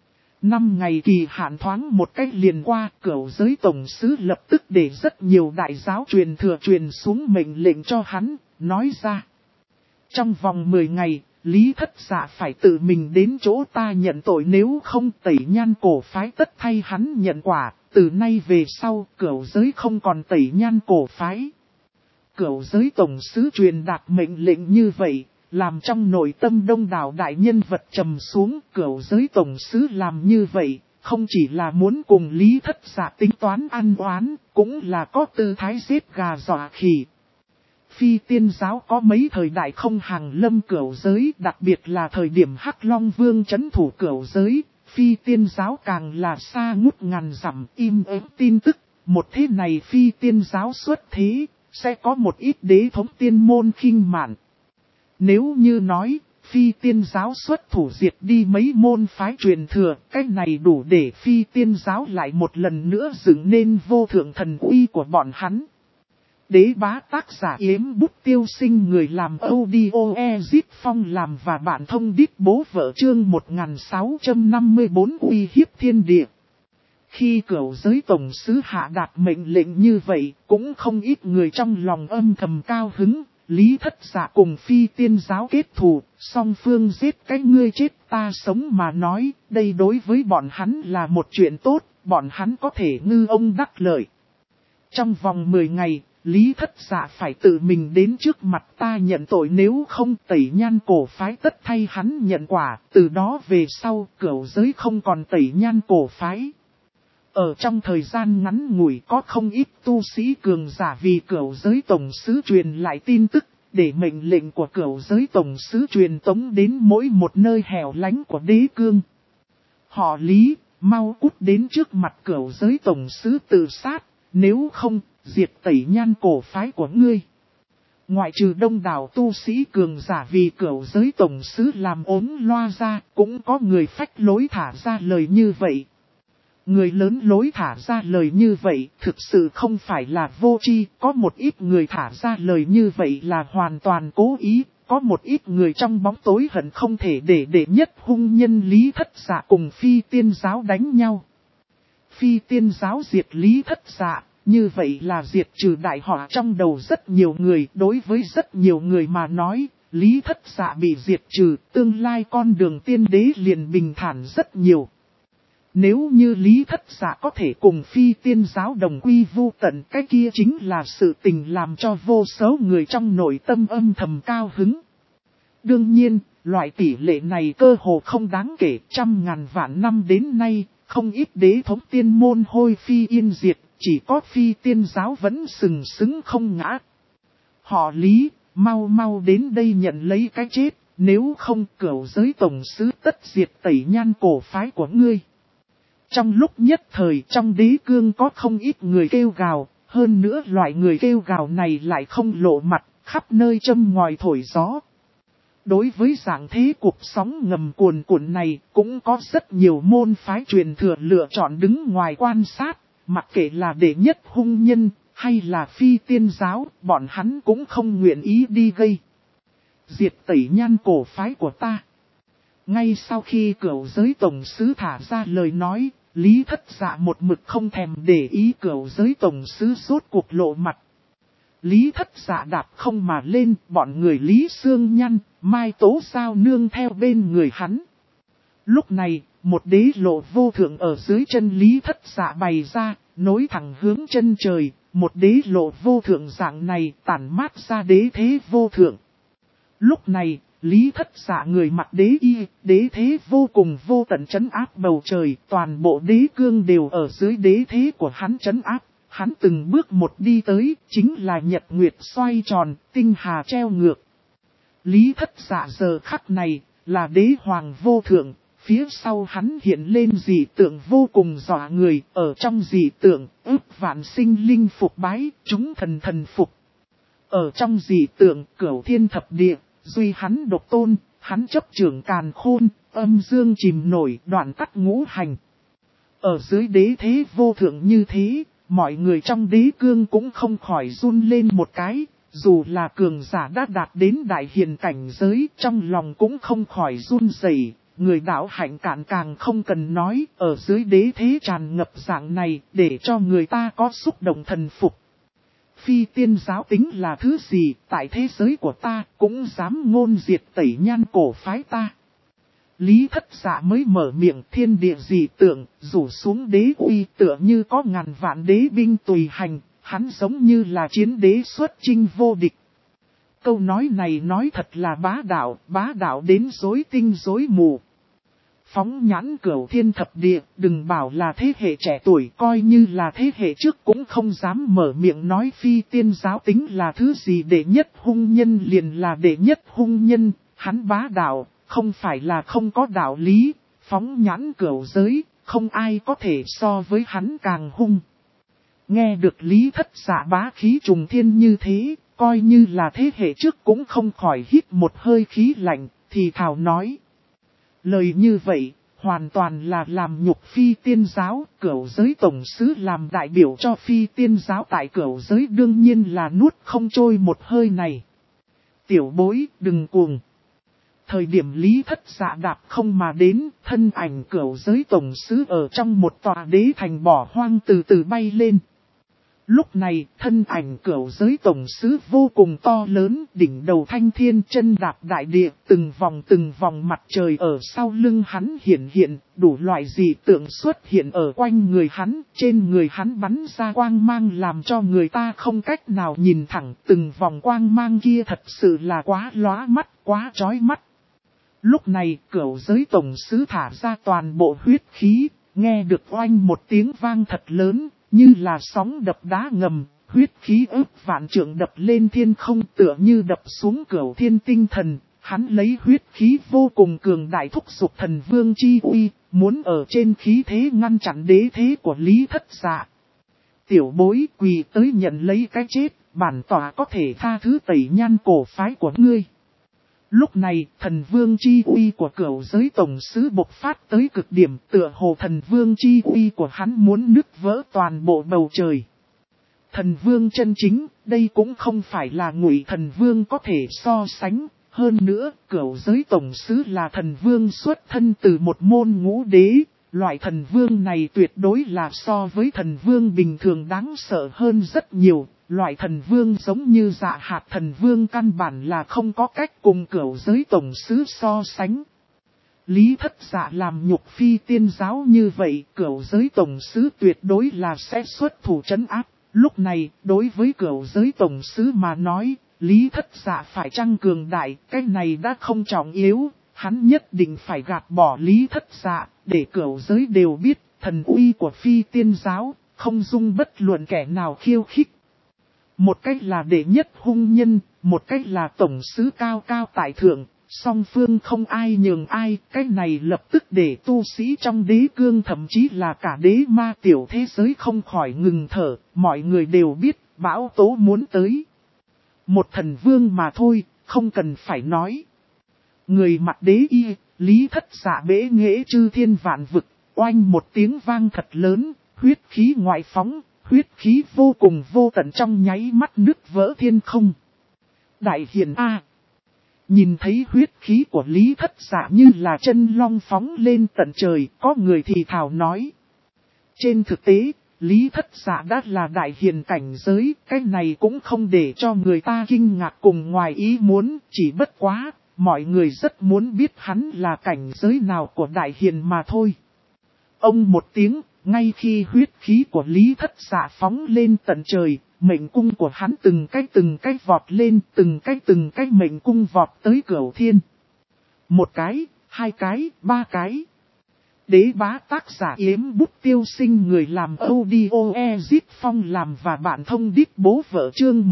5 ngày kỳ hạn thoáng một cách liền qua, cửu giới tổng sứ lập tức để rất nhiều đại giáo truyền thừa truyền xuống mệnh lệnh cho hắn, nói ra. Trong vòng 10 ngày, Lý Thất Dạ phải tự mình đến chỗ ta nhận tội, nếu không Tẩy Nhan cổ phái tất thay hắn nhận quả, từ nay về sau cửu giới không còn Tẩy Nhan cổ phái. Cửu giới tổng sứ truyền đạt mệnh lệnh như vậy, làm trong nội tâm đông đảo đại nhân vật trầm xuống. Cửu giới tổng sứ làm như vậy, không chỉ là muốn cùng Lý Thất Dạ tính toán ăn oán, cũng là có tư thái giết gà dọa khỉ. Phi tiên giáo có mấy thời đại không hàng lâm cửu giới, đặc biệt là thời điểm Hắc Long Vương trấn thủ cửu giới, phi tiên giáo càng là xa ngút ngàn dặm im ắng tin tức. Một thế này phi tiên giáo xuất thế, sẽ có một ít đế thống tiên môn khinh mạn. Nếu như nói, phi tiên giáo xuất thủ diệt đi mấy môn phái truyền thừa, cái này đủ để phi tiên giáo lại một lần nữa dựng nên vô thượng thần uy của bọn hắn. Đế bá tác giả Yếm Bút Tiêu Sinh, người làm audio Ezit Phong làm và bạn thông đít bố vợ chương 1654 uy hiếp thiên địa. Khi cửu giới tổng sứ hạ đạt mệnh lệnh như vậy, cũng không ít người trong lòng âm thầm cao hứng. Lý Thất Dạ cùng Phi Tiên giáo kết thù, song phương giết cái ngươi chết ta sống mà nói, đây đối với bọn hắn là một chuyện tốt, bọn hắn có thể ngư ông đắc lợi. Trong vòng 10 ngày, Lý Thất Dạ phải tự mình đến trước mặt ta nhận tội, nếu không Tẩy Nhan cổ phái tất thay hắn nhận quả, từ đó về sau cửu giới không còn Tẩy Nhan cổ phái. Ở trong thời gian ngắn ngủi có không ít tu sĩ cường giả vì cửu giới tổng sứ truyền lại tin tức, để mệnh lệnh của cửu giới tổng sứ truyền tống đến mỗi một nơi hẻo lánh của đế cương. Họ Lý, mau cút đến trước mặt cửu giới tổng sứ tự sát, nếu không, diệt Tẩy Nhan cổ phái của ngươi. Ngoại trừ đông đảo tu sĩ cường giả vì cửu giới tổng sứ làm ốm loa ra, cũng có người phách lối thả ra lời như vậy. Người lớn lối thả ra lời như vậy thực sự không phải là vô tri, có một ít người thả ra lời như vậy là hoàn toàn cố ý, có một ít người trong bóng tối hận không thể để nhất hung nhân Lý Thất Dạ cùng Phi Tiên giáo đánh nhau. Phi Tiên giáo diệt Lý Thất Dạ, như vậy là diệt trừ đại họa trong đầu rất nhiều người, đối với rất nhiều người mà nói, Lý Thất Dạ bị diệt trừ, tương lai con đường tiên đế liền bình thản rất nhiều. Nếu như Lý Thất Dạ có thể cùng Phi Tiên giáo đồng quy vu tận, cái kia chính là sự tình làm cho vô số người trong nội tâm âm thầm cao hứng. Đương nhiên, loại tỷ lệ này cơ hồ không đáng kể, trăm ngàn vạn năm đến nay, không ít đế thống tiên môn hôi phi yên diệt, chỉ có Phi Tiên giáo vẫn sừng sững không ngã. Họ Lý, mau mau đến đây nhận lấy cái chết, nếu không cửu giới tổng sứ tất diệt Tẩy Nhan cổ phái của ngươi. Trong lúc nhất thời trong đế cương có không ít người kêu gào, hơn nữa loại người kêu gào này lại không lộ mặt, khắp nơi châm ngòi thổi gió. Đối với dạng thế cuộc sóng ngầm cuồn cuộn này, cũng có rất nhiều môn phái truyền thừa lựa chọn đứng ngoài quan sát, mặc kệ là đệ nhất hung nhân, hay là Phi Tiên giáo, bọn hắn cũng không nguyện ý đi gây. Diệt Tẩy Nhan cổ phái của ta. Ngay sau khi cửu giới tổng sứ thả ra lời nói, Lý Thất Dạ một mực không thèm để ý cửu giới tổng sứ rốt cuộc lộ mặt. Lý Thất Dạ đạp không mà lên, bọn người Lý Sương Nhăn, Mai Tố Sao nương theo bên người hắn. Lúc này, một đế lộ vô thượng ở dưới chân Lý Thất Dạ bày ra, nối thẳng hướng chân trời, một đế lộ vô thượng dạng này tản mát ra đế thế vô thượng. Lúc này, Lý Thất Dạ người mặc đế y, đế thế vô cùng vô tận trấn áp bầu trời, toàn bộ đế cương đều ở dưới đế thế của hắn trấn áp. Hắn từng bước một đi tới, chính là nhật nguyệt xoay tròn, tinh hà treo ngược. Lý Thất Dạ giờ khắc này, là đế hoàng vô thượng, phía sau hắn hiện lên dị tượng vô cùng dọa người, ở trong dị tượng, ức vạn sinh linh phục bái, chúng thần thần phục. Ở trong dị tượng, cửu thiên thập địa, duy hắn độc tôn, hắn chấp trưởng càn khôn, âm dương chìm nổi, đoạn tắc ngũ hành. Ở dưới đế thế vô thượng như thế, mọi người trong đế cương cũng không khỏi run lên một cái, dù là cường giả đã đạt đến đại hiền cảnh giới, trong lòng cũng không khỏi run rẩy. Người đạo hạnh cạn càng không cần nói, ở dưới đế thế tràn ngập dạng này, để cho người ta có xúc động thần phục. Phi Tiên giáo tính là thứ gì, tại thế giới của ta, cũng dám ngôn diệt Tẩy Nhan cổ phái ta. Lý Thất Dạ mới mở miệng, thiên địa dị tượng, rủ xuống đế uy tựa như có ngàn vạn đế binh tùy hành, hắn giống như là chiến đế xuất chinh vô địch. Câu nói này nói thật là bá đạo đến rối tinh rối mù. Phóng nhãn cửu thiên thập địa, đừng bảo là thế hệ trẻ tuổi, coi như là thế hệ trước cũng không dám mở miệng nói Phi Tiên giáo tính là thứ gì. Đệ nhất hung nhân liền là đệ nhất hung nhân, hắn bá đạo, không phải là không có đạo lý, phóng nhãn cửu giới, không ai có thể so với hắn càng hung. Nghe được Lý Thất Dạ bá khí trùng thiên như thế, coi như là thế hệ trước cũng không khỏi hít một hơi khí lạnh, thì thào nói. Lời như vậy, hoàn toàn là làm nhục Phi Tiên giáo, cửu giới tổng sứ làm đại biểu cho Phi Tiên giáo tại cửu giới đương nhiên là nuốt không trôi một hơi này. Tiểu bối, đừng cuồng. Thời điểm Lý Thất Dạ đạp không mà đến, thân ảnh cửu giới tổng sứ ở trong một tòa đế thành bỏ hoang từ từ bay lên. Lúc này, thân ảnh cửu giới tổng sứ vô cùng to lớn, đỉnh đầu thanh thiên chân đạp đại địa, từng vòng mặt trời ở sau lưng hắn hiện, đủ loại dị tượng xuất hiện ở quanh người hắn, trên người hắn bắn ra quang mang làm cho người ta không cách nào nhìn thẳng, từng vòng quang mang kia thật sự là quá lóa mắt, quá chói mắt. Lúc này, cửu giới tổng sứ thả ra toàn bộ huyết khí, nghe được oanh một tiếng vang thật lớn. Như là sóng đập đá ngầm, huyết khí ức vạn trượng đập lên thiên không tựa như đập xuống cửu thiên tinh thần. Hắn lấy huyết khí vô cùng cường đại thúc giục thần vương chi uy, muốn ở trên khí thế ngăn chặn đế thế của Lý Thất Dạ. Tiểu bối quỳ tới nhận lấy cái chết, bản tỏa có thể tha thứ tẩy nhan cổ phái của ngươi. Lúc này, thần vương chi uy của cửu giới tổng sứ bộc phát tới cực điểm, tựa hồ thần vương chi uy của hắn muốn nứt vỡ toàn bộ bầu trời. Thần vương chân chính, đây cũng không phải là ngụy thần vương có thể so sánh. Hơn nữa, cửu giới tổng sứ là thần vương xuất thân từ một môn ngũ đế. Loại thần vương này tuyệt đối là so với thần vương bình thường đáng sợ hơn rất nhiều. Loại thần vương giống như Dạ Hạt thần vương căn bản là không có cách cùng cửu giới tổng sứ so sánh. Lý Thất Dạ làm nhục phi tiên giáo như vậy, cửu giới tổng sứ tuyệt đối là sẽ xuất thủ trấn áp. Lúc này, đối với cửu giới tổng sứ mà nói, Lý Thất Dạ phải chăng cường đại, cái này đã không trọng yếu. Hắn nhất định phải gạt bỏ Lý Thất Dạ, để cửu giới đều biết, thần uy của phi tiên giáo, không dung bất luận kẻ nào khiêu khích. Một cách là đệ nhất hung nhân, một cách là tổng sứ cao cao tại thượng, song phương không ai nhường ai, cái này lập tức để tu sĩ trong đế cương thậm chí là cả đế ma tiểu thế giới không khỏi ngừng thở, mọi người đều biết, bão tố muốn tới. Một thần vương mà thôi, không cần phải nói. Người mặc đế y, Lý Thất Dạ bế nghệ chư thiên vạn vực, oanh một tiếng vang thật lớn, huyết khí ngoại phóng. Huyết khí vô cùng vô tận trong nháy mắt nứt vỡ thiên không. Đại hiền A. Nhìn thấy huyết khí của Lý Thất Dạ như là chân long phóng lên tận trời, có người thì thào nói. Trên thực tế, Lý Thất Dạ đã là đại hiền cảnh giới, cái này cũng không để cho người ta kinh ngạc cùng ngoài ý muốn, chỉ bất quá, mọi người rất muốn biết hắn là cảnh giới nào của đại hiền mà thôi. Ông một tiếng. Ngay khi huyết khí của Lý Thất Dạ phóng lên tận trời, mệnh cung của hắn từng cách vọt lên, từng cách mệnh cung vọt tới cửu thiên. Một cái, hai cái, ba cái. Đế bá tác giả Yếm Bút Tiêu Sinh, người làm audio Ezit Phong làm và bạn thông đít bố vợ chương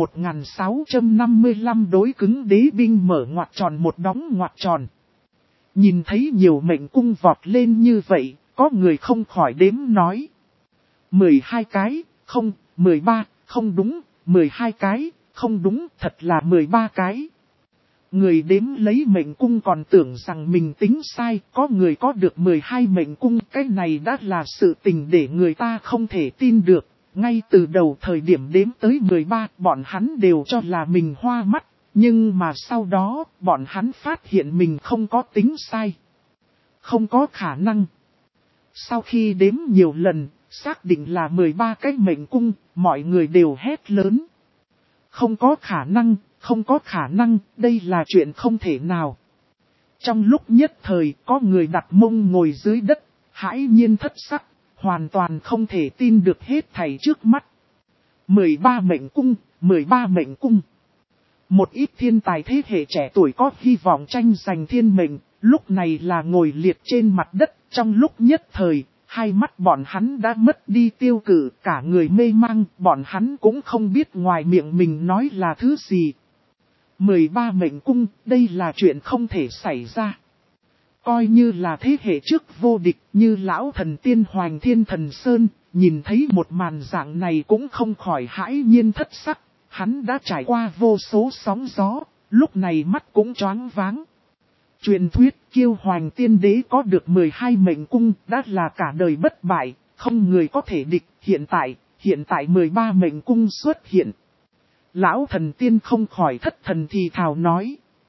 1655 đối cứng đế binh mở ngoặc tròn một đóng ngoặc tròn. Nhìn thấy nhiều mệnh cung vọt lên như vậy. Có người không khỏi đếm nói. 12 cái, không, 13, không đúng, 12 cái, không đúng, thật là 13 cái. Người đếm lấy mệnh cung còn tưởng rằng mình tính sai, có người có được 12 mệnh cung, cái này đã là sự tình để người ta không thể tin được. Ngay từ đầu thời điểm đếm tới 13, bọn hắn đều cho là mình hoa mắt, nhưng mà sau đó, bọn hắn phát hiện mình không có tính sai. Không có khả năng. Sau khi đếm nhiều lần, xác định là 13 cái mệnh cung, mọi người đều hét lớn. Không có khả năng, đây là chuyện không thể nào. Trong lúc nhất thời, có người đặt mông ngồi dưới đất, hãi nhiên thất sắc, hoàn toàn không thể tin được hết thảy trước mắt. 13 mệnh cung, 13 mệnh cung. Một ít thiên tài thế hệ trẻ tuổi có hy vọng tranh giành thiên mệnh, lúc này là ngồi liệt trên mặt đất, trong lúc nhất thời, hai mắt bọn hắn đã mất đi tiêu cự, cả người mê mang, bọn hắn cũng không biết ngoài miệng mình nói là thứ gì. 13 mệnh cung, đây là chuyện không thể xảy ra. Coi như là thế hệ trước vô địch như lão thần tiên Hoành Thiên Thần Sơn, nhìn thấy một màn dạng này cũng không khỏi hãi nhiên thất sắc. Hắn đã trải qua vô số sóng gió, lúc này mắt cũng choáng váng. Truyền thuyết Kiêu Hoành Tiên Đế có được 12 mệnh cung đã là cả đời bất bại, không người có thể địch. Hiện tại 13 mệnh cung xuất hiện. Lão thần tiên không khỏi thất thần thì thào nói.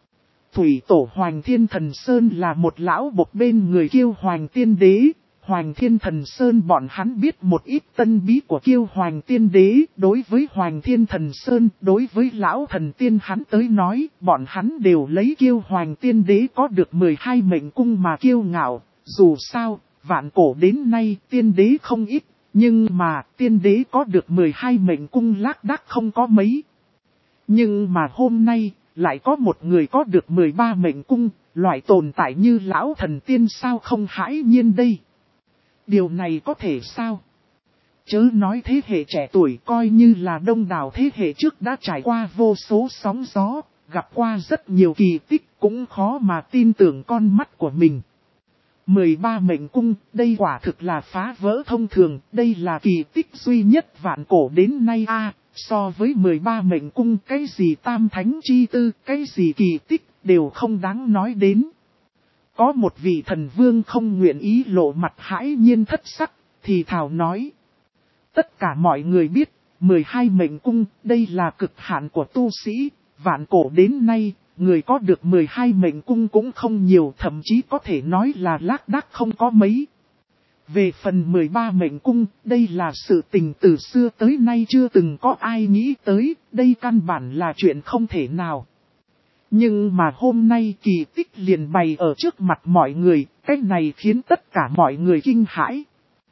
Thủy tổ Hoành Thiên Thần Sơn là một lão bộc bên người Kiêu Hoành Tiên Đế. Hoành Thiên Thần Sơn bọn hắn biết một ít tân bí của Kiêu Hoành Tiên Đế. Đối với Hoành Thiên Thần Sơn, đối với lão thần tiên hắn tới nói, bọn hắn đều lấy Kiêu Hoành Tiên Đế có được 12 mệnh cung mà kiêu ngạo. Dù sao, vạn cổ đến nay tiên đế không ít, nhưng mà tiên đế có được 12 mệnh cung lác đác không có mấy. Nhưng mà hôm nay, lại có một người có được 13 mệnh cung, loại tồn tại như lão thần tiên sao không hãi nhiên đây. Điều này có thể sao? Chớ nói thế hệ trẻ tuổi coi như là đông đảo thế hệ trước đã trải qua vô số sóng gió, gặp qua rất nhiều kỳ tích cũng khó mà tin tưởng con mắt của mình. 13 mệnh cung, đây quả thực là phá vỡ thông thường, đây là kỳ tích duy nhất vạn cổ đến nay so với 13 mệnh cung cái gì tam thánh chi tư, cái gì kỳ tích đều không đáng nói đến. Có một vị thần vương không nguyện ý lộ mặt hãi nhiên thất sắc, thì thảo nói. Tất cả mọi người biết, 12 mệnh cung, đây là cực hạn của tu sĩ, vạn cổ đến nay, người có được 12 mệnh cung cũng không nhiều, thậm chí có thể nói là lác đác không có mấy. Về phần 13 mệnh cung, đây là sự tình từ xưa tới nay chưa từng có ai nghĩ tới, đây căn bản là chuyện không thể nào. Nhưng mà hôm nay kỳ tích liền bày ở trước mặt mọi người, cái này khiến tất cả mọi người kinh hãi.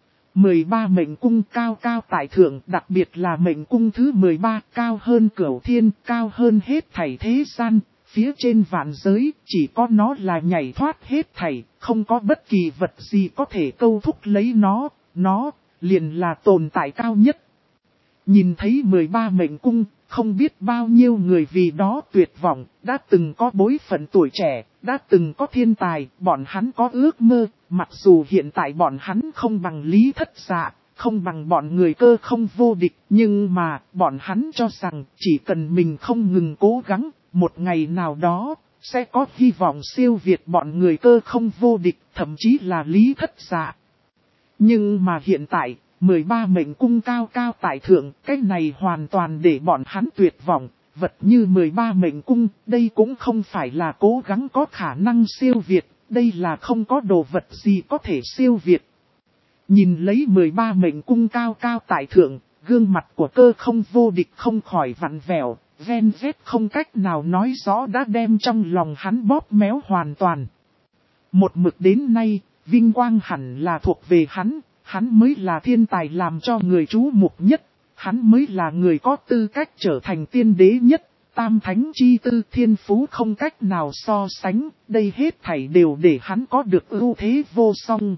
13 mệnh cung cao cao tại thượng, đặc biệt là mệnh cung thứ 13 cao hơn cửu thiên, cao hơn hết thảy thế gian, phía trên vạn giới, chỉ có nó là nhảy thoát hết thảy, không có bất kỳ vật gì có thể câu thúc lấy nó liền là tồn tại cao nhất. Nhìn thấy 13 mệnh cung, không biết bao nhiêu người vì đó tuyệt vọng, đã từng có bối phận tuổi trẻ, đã từng có thiên tài, bọn hắn có ước mơ, mặc dù hiện tại bọn hắn không bằng Lý Thất Dạ, không bằng bọn người Cơ Không vô địch, nhưng mà bọn hắn cho rằng chỉ cần mình không ngừng cố gắng, một ngày nào đó, sẽ có hy vọng siêu việt bọn người Cơ Không vô địch, thậm chí là Lý Thất Dạ. Nhưng mà hiện tại, 13 mệnh cung cao cao tại thượng, cái này hoàn toàn để bọn hắn tuyệt vọng, vật như 13 mệnh cung, đây cũng không phải là cố gắng có khả năng siêu việt, đây là không có đồ vật gì có thể siêu việt. Nhìn lấy 13 mệnh cung cao cao tại thượng, gương mặt của Cơ Không vô địch không khỏi vặn vẹo, ven vết không cách nào nói rõ đã đem trong lòng hắn bóp méo hoàn toàn. Một mực đến nay, vinh quang hẳn là thuộc về hắn mới là thiên tài làm cho người chú mục nhất, hắn mới là người có tư cách trở thành tiên đế nhất, tam thánh chi tư thiên phú không cách nào so sánh, đây hết thảy đều để hắn có được ưu thế vô song.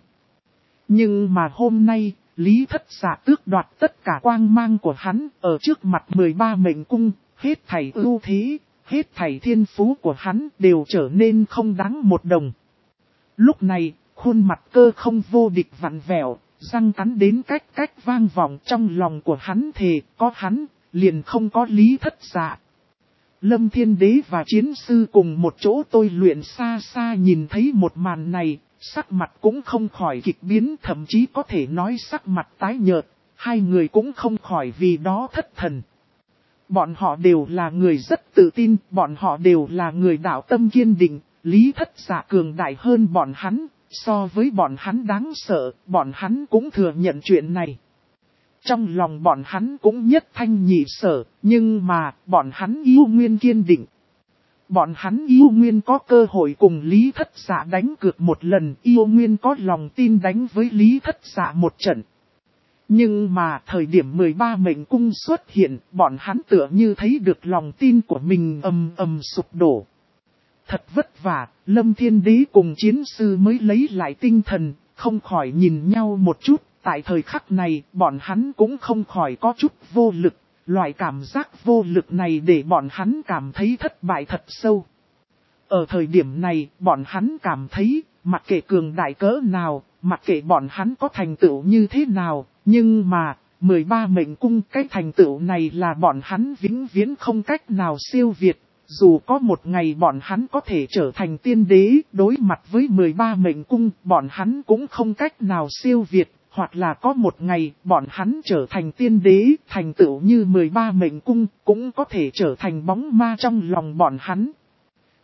Nhưng mà hôm nay, Lý Thất Dạ tước đoạt tất cả quang mang của hắn, ở trước mặt 13 mệnh cung, hết thảy ưu thế, hết thảy thiên phú của hắn đều trở nên không đáng một đồng. Lúc này, khuôn mặt Cơ Không vô địch vặn vẹo, răng cắn đến cách vang vọng trong lòng của hắn thề, có hắn, liền không có Lý Thất Dạ. Lâm Thiên Đế và chiến sư cùng một chỗ tôi luyện xa xa nhìn thấy một màn này, sắc mặt cũng không khỏi kịch biến, thậm chí có thể nói sắc mặt tái nhợt, hai người cũng không khỏi vì đó thất thần. Bọn họ đều là người rất tự tin, bọn họ đều là người đạo tâm kiên định, Lý Thất Dạ cường đại hơn bọn hắn. So với bọn hắn đáng sợ, bọn hắn cũng thừa nhận chuyện này. Trong lòng bọn hắn cũng nhất thanh nhị sở, nhưng mà bọn hắn yêu nguyên kiên định. Bọn hắn yêu nguyên có cơ hội cùng Lý Thất Dạ đánh cược một lần, yêu nguyên có lòng tin đánh với Lý Thất Dạ một trận. Nhưng mà thời điểm 13 mệnh cung xuất hiện, bọn hắn tựa như thấy được lòng tin của mình ầm sụp đổ. Thật vất vả, Lâm Thiên Đế cùng chiến sư mới lấy lại tinh thần, không khỏi nhìn nhau một chút, tại thời khắc này, bọn hắn cũng không khỏi có chút vô lực, loại cảm giác vô lực này để bọn hắn cảm thấy thất bại thật sâu. Ở thời điểm này, bọn hắn cảm thấy, mặc kệ cường đại cỡ nào, mặc kệ bọn hắn có thành tựu như thế nào, nhưng mà, 13 mệnh cung cái thành tựu này là bọn hắn vĩnh viễn không cách nào siêu việt. Dù có một ngày bọn hắn có thể trở thành tiên đế, đối mặt với 13 mệnh cung, bọn hắn cũng không cách nào siêu việt, hoặc là có một ngày bọn hắn trở thành tiên đế, thành tựu như 13 mệnh cung, cũng có thể trở thành bóng ma trong lòng bọn hắn.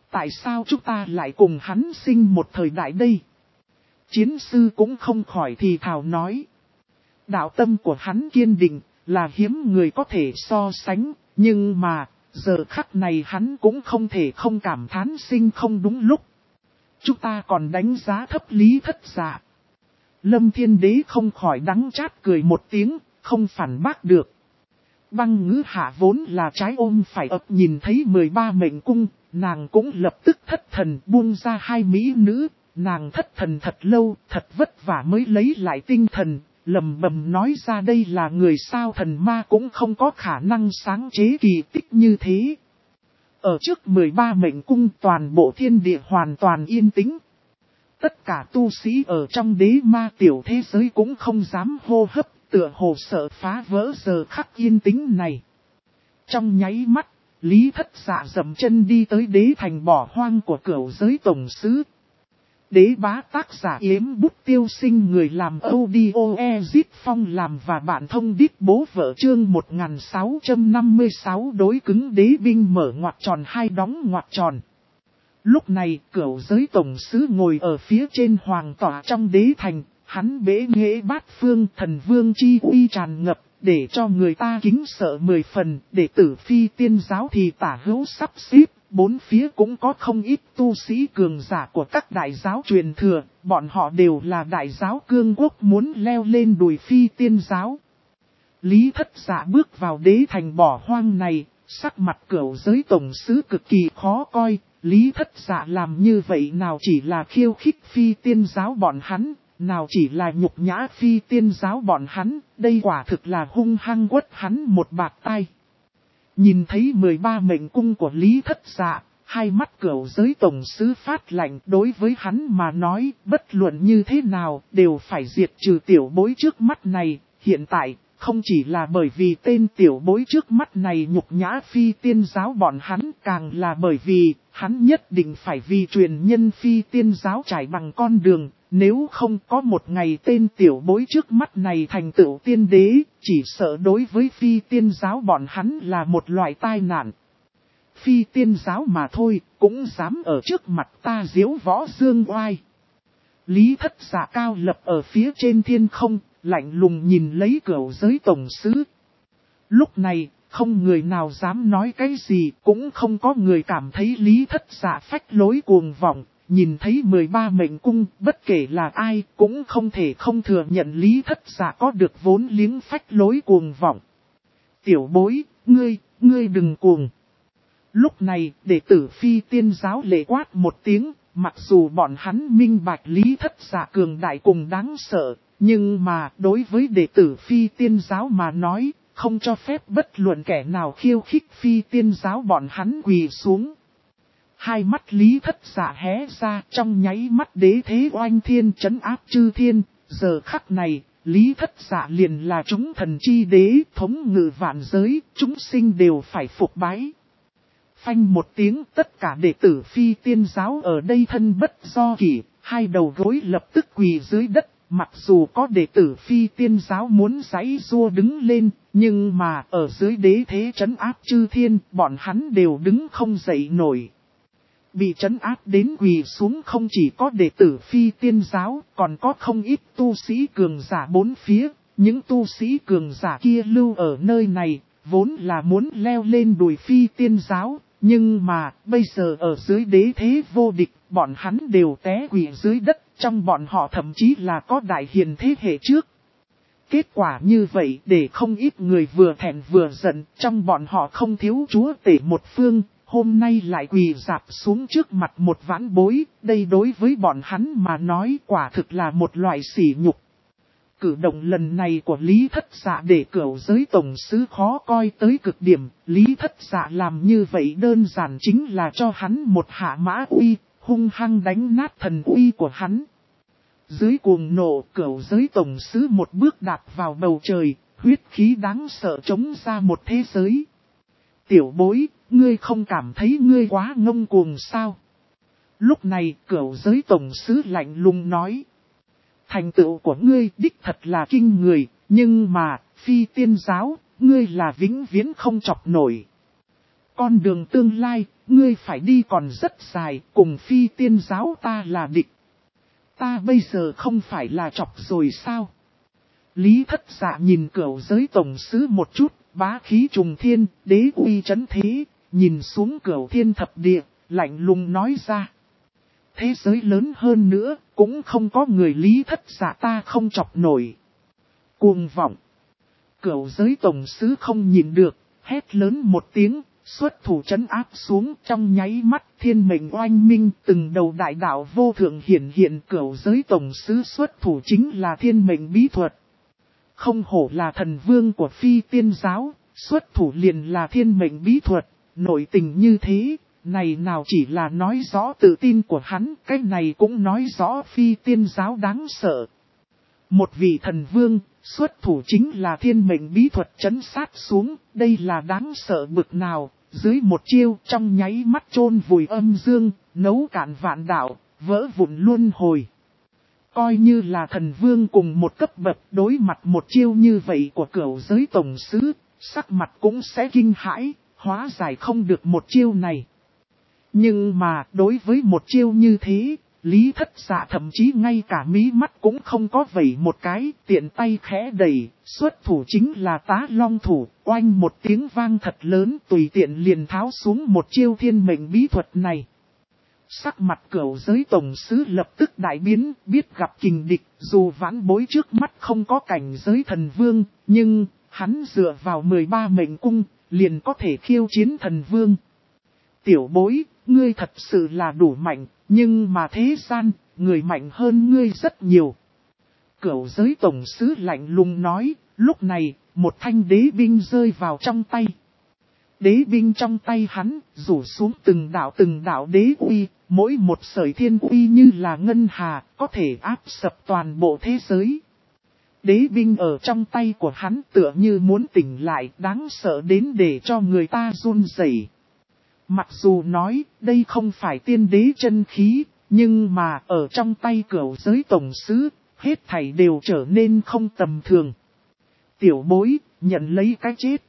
Tại sao chúng ta lại cùng hắn sinh một thời đại đây? Chiến sư cũng không khỏi thì thào nói. Đạo tâm của hắn kiên định, là hiếm người có thể so sánh, nhưng mà, giờ khắc này hắn cũng không thể không cảm thán sinh không đúng lúc. Chúng ta còn đánh giá thấp Lý Thất Dạ. Lâm Thiên Đế không khỏi đắng chát cười một tiếng, không phản bác được. Băng Ngữ Hạ vốn là trái ôm phải ấp nhìn thấy 13 mệnh cung, nàng cũng lập tức thất thần buông ra hai mỹ nữ, nàng thất thần thật lâu, thật vất vả mới lấy lại tinh thần, lầm bầm nói ra đây là người sao thần ma cũng không có khả năng sáng chế kỳ tích như thế. Ở trước 13 mệnh cung toàn bộ thiên địa hoàn toàn yên tĩnh. Tất cả tu sĩ ở trong đế ma tiểu thế giới cũng không dám hô hấp, tựa hồ sợ phá vỡ giờ khắc yên tĩnh này. Trong nháy mắt, Lý Thất Dạ dậm chân đi tới đế thành bỏ hoang của cửu giới tổng sứ. Đế bá tác giả Yếm Bút Tiêu Sinh, người làm audio Ezit Phong làm và bạn thông đít bố vợ chương 1656 đối cứng đế binh mở ngoặc tròn hai đóng ngoặc tròn. Lúc này cửu giới tổng sứ ngồi ở phía trên hoàng tỏa trong đế thành, hắn bế nghệ bát phương thần vương chi uy tràn ngập, để cho người ta kính sợ 10 phần, để tử phi tiên giáo thì tả hữu sắp xếp. Bốn phía cũng có không ít tu sĩ cường giả của các đại giáo truyền thừa, bọn họ đều là đại giáo cương quốc muốn leo lên đùi phi tiên giáo. Lý Thất Dạ bước vào đế thành bỏ hoang này, sắc mặt cửu giới tổng sứ cực kỳ khó coi. Lý Thất Dạ làm như vậy nào chỉ là khiêu khích phi tiên giáo bọn hắn, nào chỉ là nhục nhã phi tiên giáo bọn hắn, đây quả thực là hung hăng quất hắn một bạt tai. Nhìn thấy 13 mệnh cung của Lý Thất Dạ, hai mắt cửu giới tổng sứ phát lạnh, đối với hắn mà nói, bất luận như thế nào, đều phải diệt trừ tiểu bối trước mắt này. Hiện tại, không chỉ là bởi vì tên tiểu bối trước mắt này nhục nhã phi tiên giáo bọn hắn, càng là bởi vì, hắn nhất định phải vì truyền nhân phi tiên giáo trải bằng con đường. Nếu không có một ngày tên tiểu bối trước mắt này thành tựu tiên đế, chỉ sợ đối với phi tiên giáo bọn hắn là một loại tai nạn. Phi tiên giáo mà thôi, cũng dám ở trước mặt ta diếu võ dương oai. Lý Thất Dạ cao lập ở phía trên thiên không, lạnh lùng nhìn lấy cửu giới tổng sứ. Lúc này, không người nào dám nói cái gì, cũng không có người cảm thấy Lý Thất Dạ phách lối cuồng vọng. Nhìn thấy 13 mệnh cung, bất kể là ai, cũng không thể không thừa nhận Lý Thất Dạ có được vốn liếng phách lối cuồng vọng. Tiểu bối, ngươi đừng cuồng. Lúc này, đệ tử phi tiên giáo lệ quát một tiếng, mặc dù bọn hắn minh bạch Lý Thất Dạ cường đại cùng đáng sợ, nhưng mà đối với đệ tử phi tiên giáo mà nói, không cho phép bất luận kẻ nào khiêu khích phi tiên giáo bọn hắn quỳ xuống. Hai mắt Lý Thất Dạ hé ra, trong nháy mắt đế thế oanh thiên trấn áp chư thiên. Giờ khắc này, Lý Thất Dạ liền là chúng thần chi đế, thống ngự vạn giới, chúng sinh đều phải phục bái. Phanh một tiếng, tất cả đệ tử phi tiên giáo ở đây thân bất do kỷ, hai đầu gối lập tức quỳ dưới đất. Mặc dù có đệ tử phi tiên giáo muốn giãy giụa đứng lên, nhưng mà ở dưới đế thế trấn áp chư thiên, bọn hắn đều đứng không dậy nổi. Bị trấn áp đến quỳ xuống không chỉ có đệ tử phi tiên giáo, còn có không ít tu sĩ cường giả bốn phía. Những tu sĩ cường giả kia lưu ở nơi này, vốn là muốn leo lên đùi phi tiên giáo, nhưng mà bây giờ ở dưới đế thế vô địch, bọn hắn đều té quỳ dưới đất, trong bọn họ thậm chí là có đại hiền thế hệ trước. Kết quả như vậy để không ít người vừa thẹn vừa giận, trong bọn họ không thiếu chúa tể một phương. Hôm nay lại quỳ rạp xuống trước mặt một vãn bối, đây đối với bọn hắn mà nói quả thực là một loại sỉ nhục. Cử động lần này của Lý Thất Dạ để cửu giới tổng sứ khó coi tới cực điểm, Lý Thất Dạ làm như vậy đơn giản chính là cho hắn một hạ mã uy, hung hăng đánh nát thần uy của hắn. Dưới cuồng nộ, cửu giới tổng sứ một bước đạp vào bầu trời, huyết khí đáng sợ chống ra một thế giới. Tiểu bối, ngươi không cảm thấy ngươi quá ngông cuồng sao? Lúc này cửu giới tổng sứ lạnh lùng nói. Thành tựu của ngươi đích thật là kinh người, nhưng mà, phi tiên giáo, ngươi là vĩnh viễn không chọc nổi. Con đường tương lai, ngươi phải đi còn rất dài, cùng phi tiên giáo ta là địch. Ta bây giờ không phải là chọc rồi sao? Lý Thất Dạ nhìn Cửu Giới tổng sứ một chút, bá khí trùng thiên, đế uy chấn thế, nhìn xuống Cửu Thiên thập địa, lạnh lùng nói ra. Thế giới lớn hơn nữa, cũng không có người Lý Thất Dạ ta không chọc nổi. Cuồng vọng. Cửu Giới tổng sứ không nhìn được, hét lớn một tiếng, xuất thủ trấn áp xuống trong nháy mắt thiên mệnh oanh minh, từng đầu đại đạo vô thượng hiển hiện. Cửu Giới tổng sứ xuất thủ chính là thiên mệnh bí thuật. Không hổ là thần vương của phi tiên giáo, xuất thủ liền là thiên mệnh bí thuật, nội tình như thế, này nào chỉ là nói rõ tự tin của hắn, cái này cũng nói rõ phi tiên giáo đáng sợ. Một vị thần vương, xuất thủ chính là thiên mệnh bí thuật trấn sát xuống, đây là đáng sợ bực nào, dưới một chiêu trong nháy mắt chôn vùi âm dương, nấu cạn vạn đạo, vỡ vụn luân hồi. Coi như là thần vương cùng một cấp bậc đối mặt một chiêu như vậy của Cửu Giới tổng sứ, sắc mặt cũng sẽ kinh hãi, hóa giải không được một chiêu này. Nhưng mà đối với một chiêu như thế, Lý Thất Dạ thậm chí ngay cả mí mắt cũng không có vẩy một cái, tiện tay khẽ đẩy, xuất thủ chính là Tá Long thủ, oanh một tiếng vang thật lớn, tùy tiện liền tháo xuống một chiêu thiên mệnh bí thuật này. Sắc mặt Cửu Giới tổng sứ lập tức đại biến, biết gặp kình địch, dù vãn bối trước mắt không có cảnh giới thần vương, nhưng hắn dựa vào 13 mệnh cung, liền có thể khiêu chiến thần vương. Tiểu bối, ngươi thật sự là đủ mạnh, nhưng mà thế gian, người mạnh hơn ngươi rất nhiều. Cửu Giới tổng sứ lạnh lùng nói, lúc này, một thanh đế binh rơi vào trong tay. Đế binh trong tay hắn, rủ xuống từng đạo đế uy, mỗi một sợi thiên uy như là ngân hà, có thể áp sập toàn bộ thế giới. Đế binh ở trong tay của hắn tựa như muốn tỉnh lại, đáng sợ đến để cho người ta run rẩy. Mặc dù nói, đây không phải tiên đế chân khí, nhưng mà ở trong tay Cửu Giới tổng sứ, hết thảy đều trở nên không tầm thường. Tiểu bối, nhận lấy cái chết.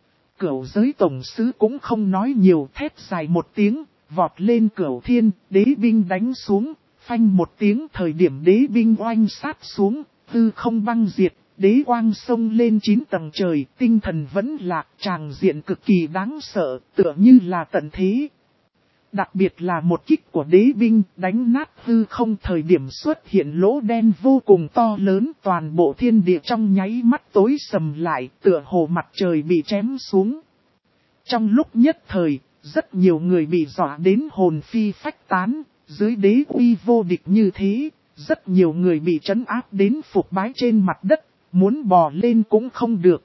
Cửu Giới tổng sứ cũng không nói nhiều, thét dài một tiếng, vọt lên Cửu Thiên, đế binh đánh xuống, phanh một tiếng thời điểm đế binh oanh sát xuống, hư không băng diệt, đế quang sông lên 9 tầng trời, tinh thần vẫn lạc, tràng diện cực kỳ đáng sợ, tựa như là tận thế. Đặc biệt là một kích của đế binh, đánh nát hư không thời điểm xuất hiện lỗ đen vô cùng to lớn, toàn bộ thiên địa trong nháy mắt tối sầm lại, tựa hồ mặt trời bị chém xuống. Trong lúc nhất thời, rất nhiều người bị dọa đến hồn phi phách tán, dưới đế uy vô địch như thế, rất nhiều người bị trấn áp đến phục bái trên mặt đất, muốn bò lên cũng không được.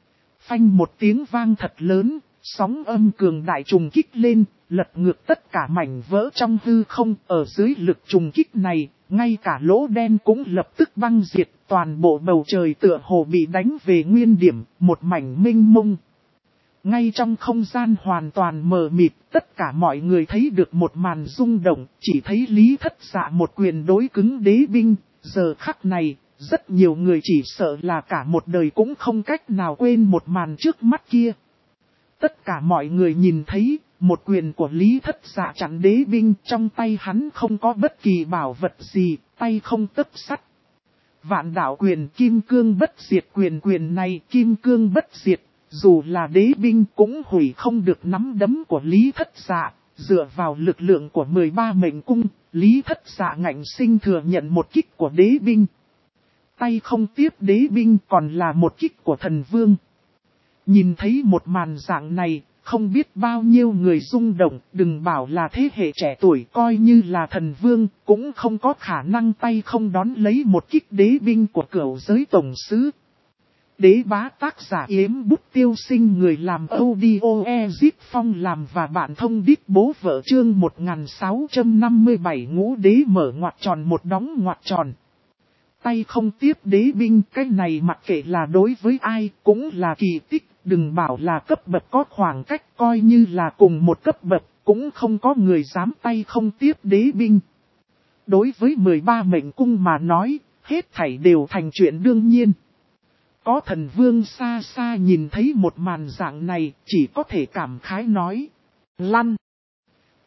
Phanh một tiếng vang thật lớn, sóng âm cường đại trùng kích lên, lật ngược tất cả mảnh vỡ trong hư không. Ở dưới lực trùng kích này, ngay cả lỗ đen cũng lập tức băng diệt, toàn bộ bầu trời tựa hồ bị đánh về nguyên điểm, một mảnh mênh mông. Ngay trong không gian hoàn toàn mờ mịt, tất cả mọi người thấy được một màn rung động, chỉ thấy Lý Thất Dạ một quyền đối cứng đế binh. Giờ khắc này, rất nhiều người chỉ sợ là cả một đời cũng không cách nào quên một màn trước mắt kia. Tất cả mọi người nhìn thấy, một quyền của Lý Thất Dạ chặn đế binh, trong tay hắn không có bất kỳ bảo vật gì, tay không tấc sắt. Vạn đạo quyền kim cương bất diệt quyền này kim cương bất diệt, dù là đế binh cũng hủy không được nắm đấm của Lý Thất Dạ. Dựa vào lực lượng của 13 mệnh cung, Lý Thất Dạ ngạnh sinh thừa nhận một kích của đế binh. Tay không tiếp đế binh còn là một kích của thần vương. Nhìn thấy một màn dạng này, không biết bao nhiêu người rung động, đừng bảo là thế hệ trẻ tuổi coi như là thần vương, cũng không có khả năng tay không đón lấy một kích đế binh của Cửu Giới tổng sứ. Đế bá tác giả Yếm Bút Tiêu Sinh, người làm audio Ezip Phong làm và bạn thông đít bố vợ chương 1657 ngũ đế mở ngoặc tròn một đóng ngoặc tròn. Tay không tiếp đế binh, cái này mặc kệ là đối với ai cũng là kỳ tích, đừng bảo là cấp bậc có khoảng cách, coi như là cùng một cấp bậc, cũng không có người dám tay không tiếp đế binh. Đối với 13 mệnh cung mà nói, hết thảy đều thành chuyện đương nhiên. Có thần vương xa xa nhìn thấy một màn dạng này, chỉ có thể cảm khái nói, lăn.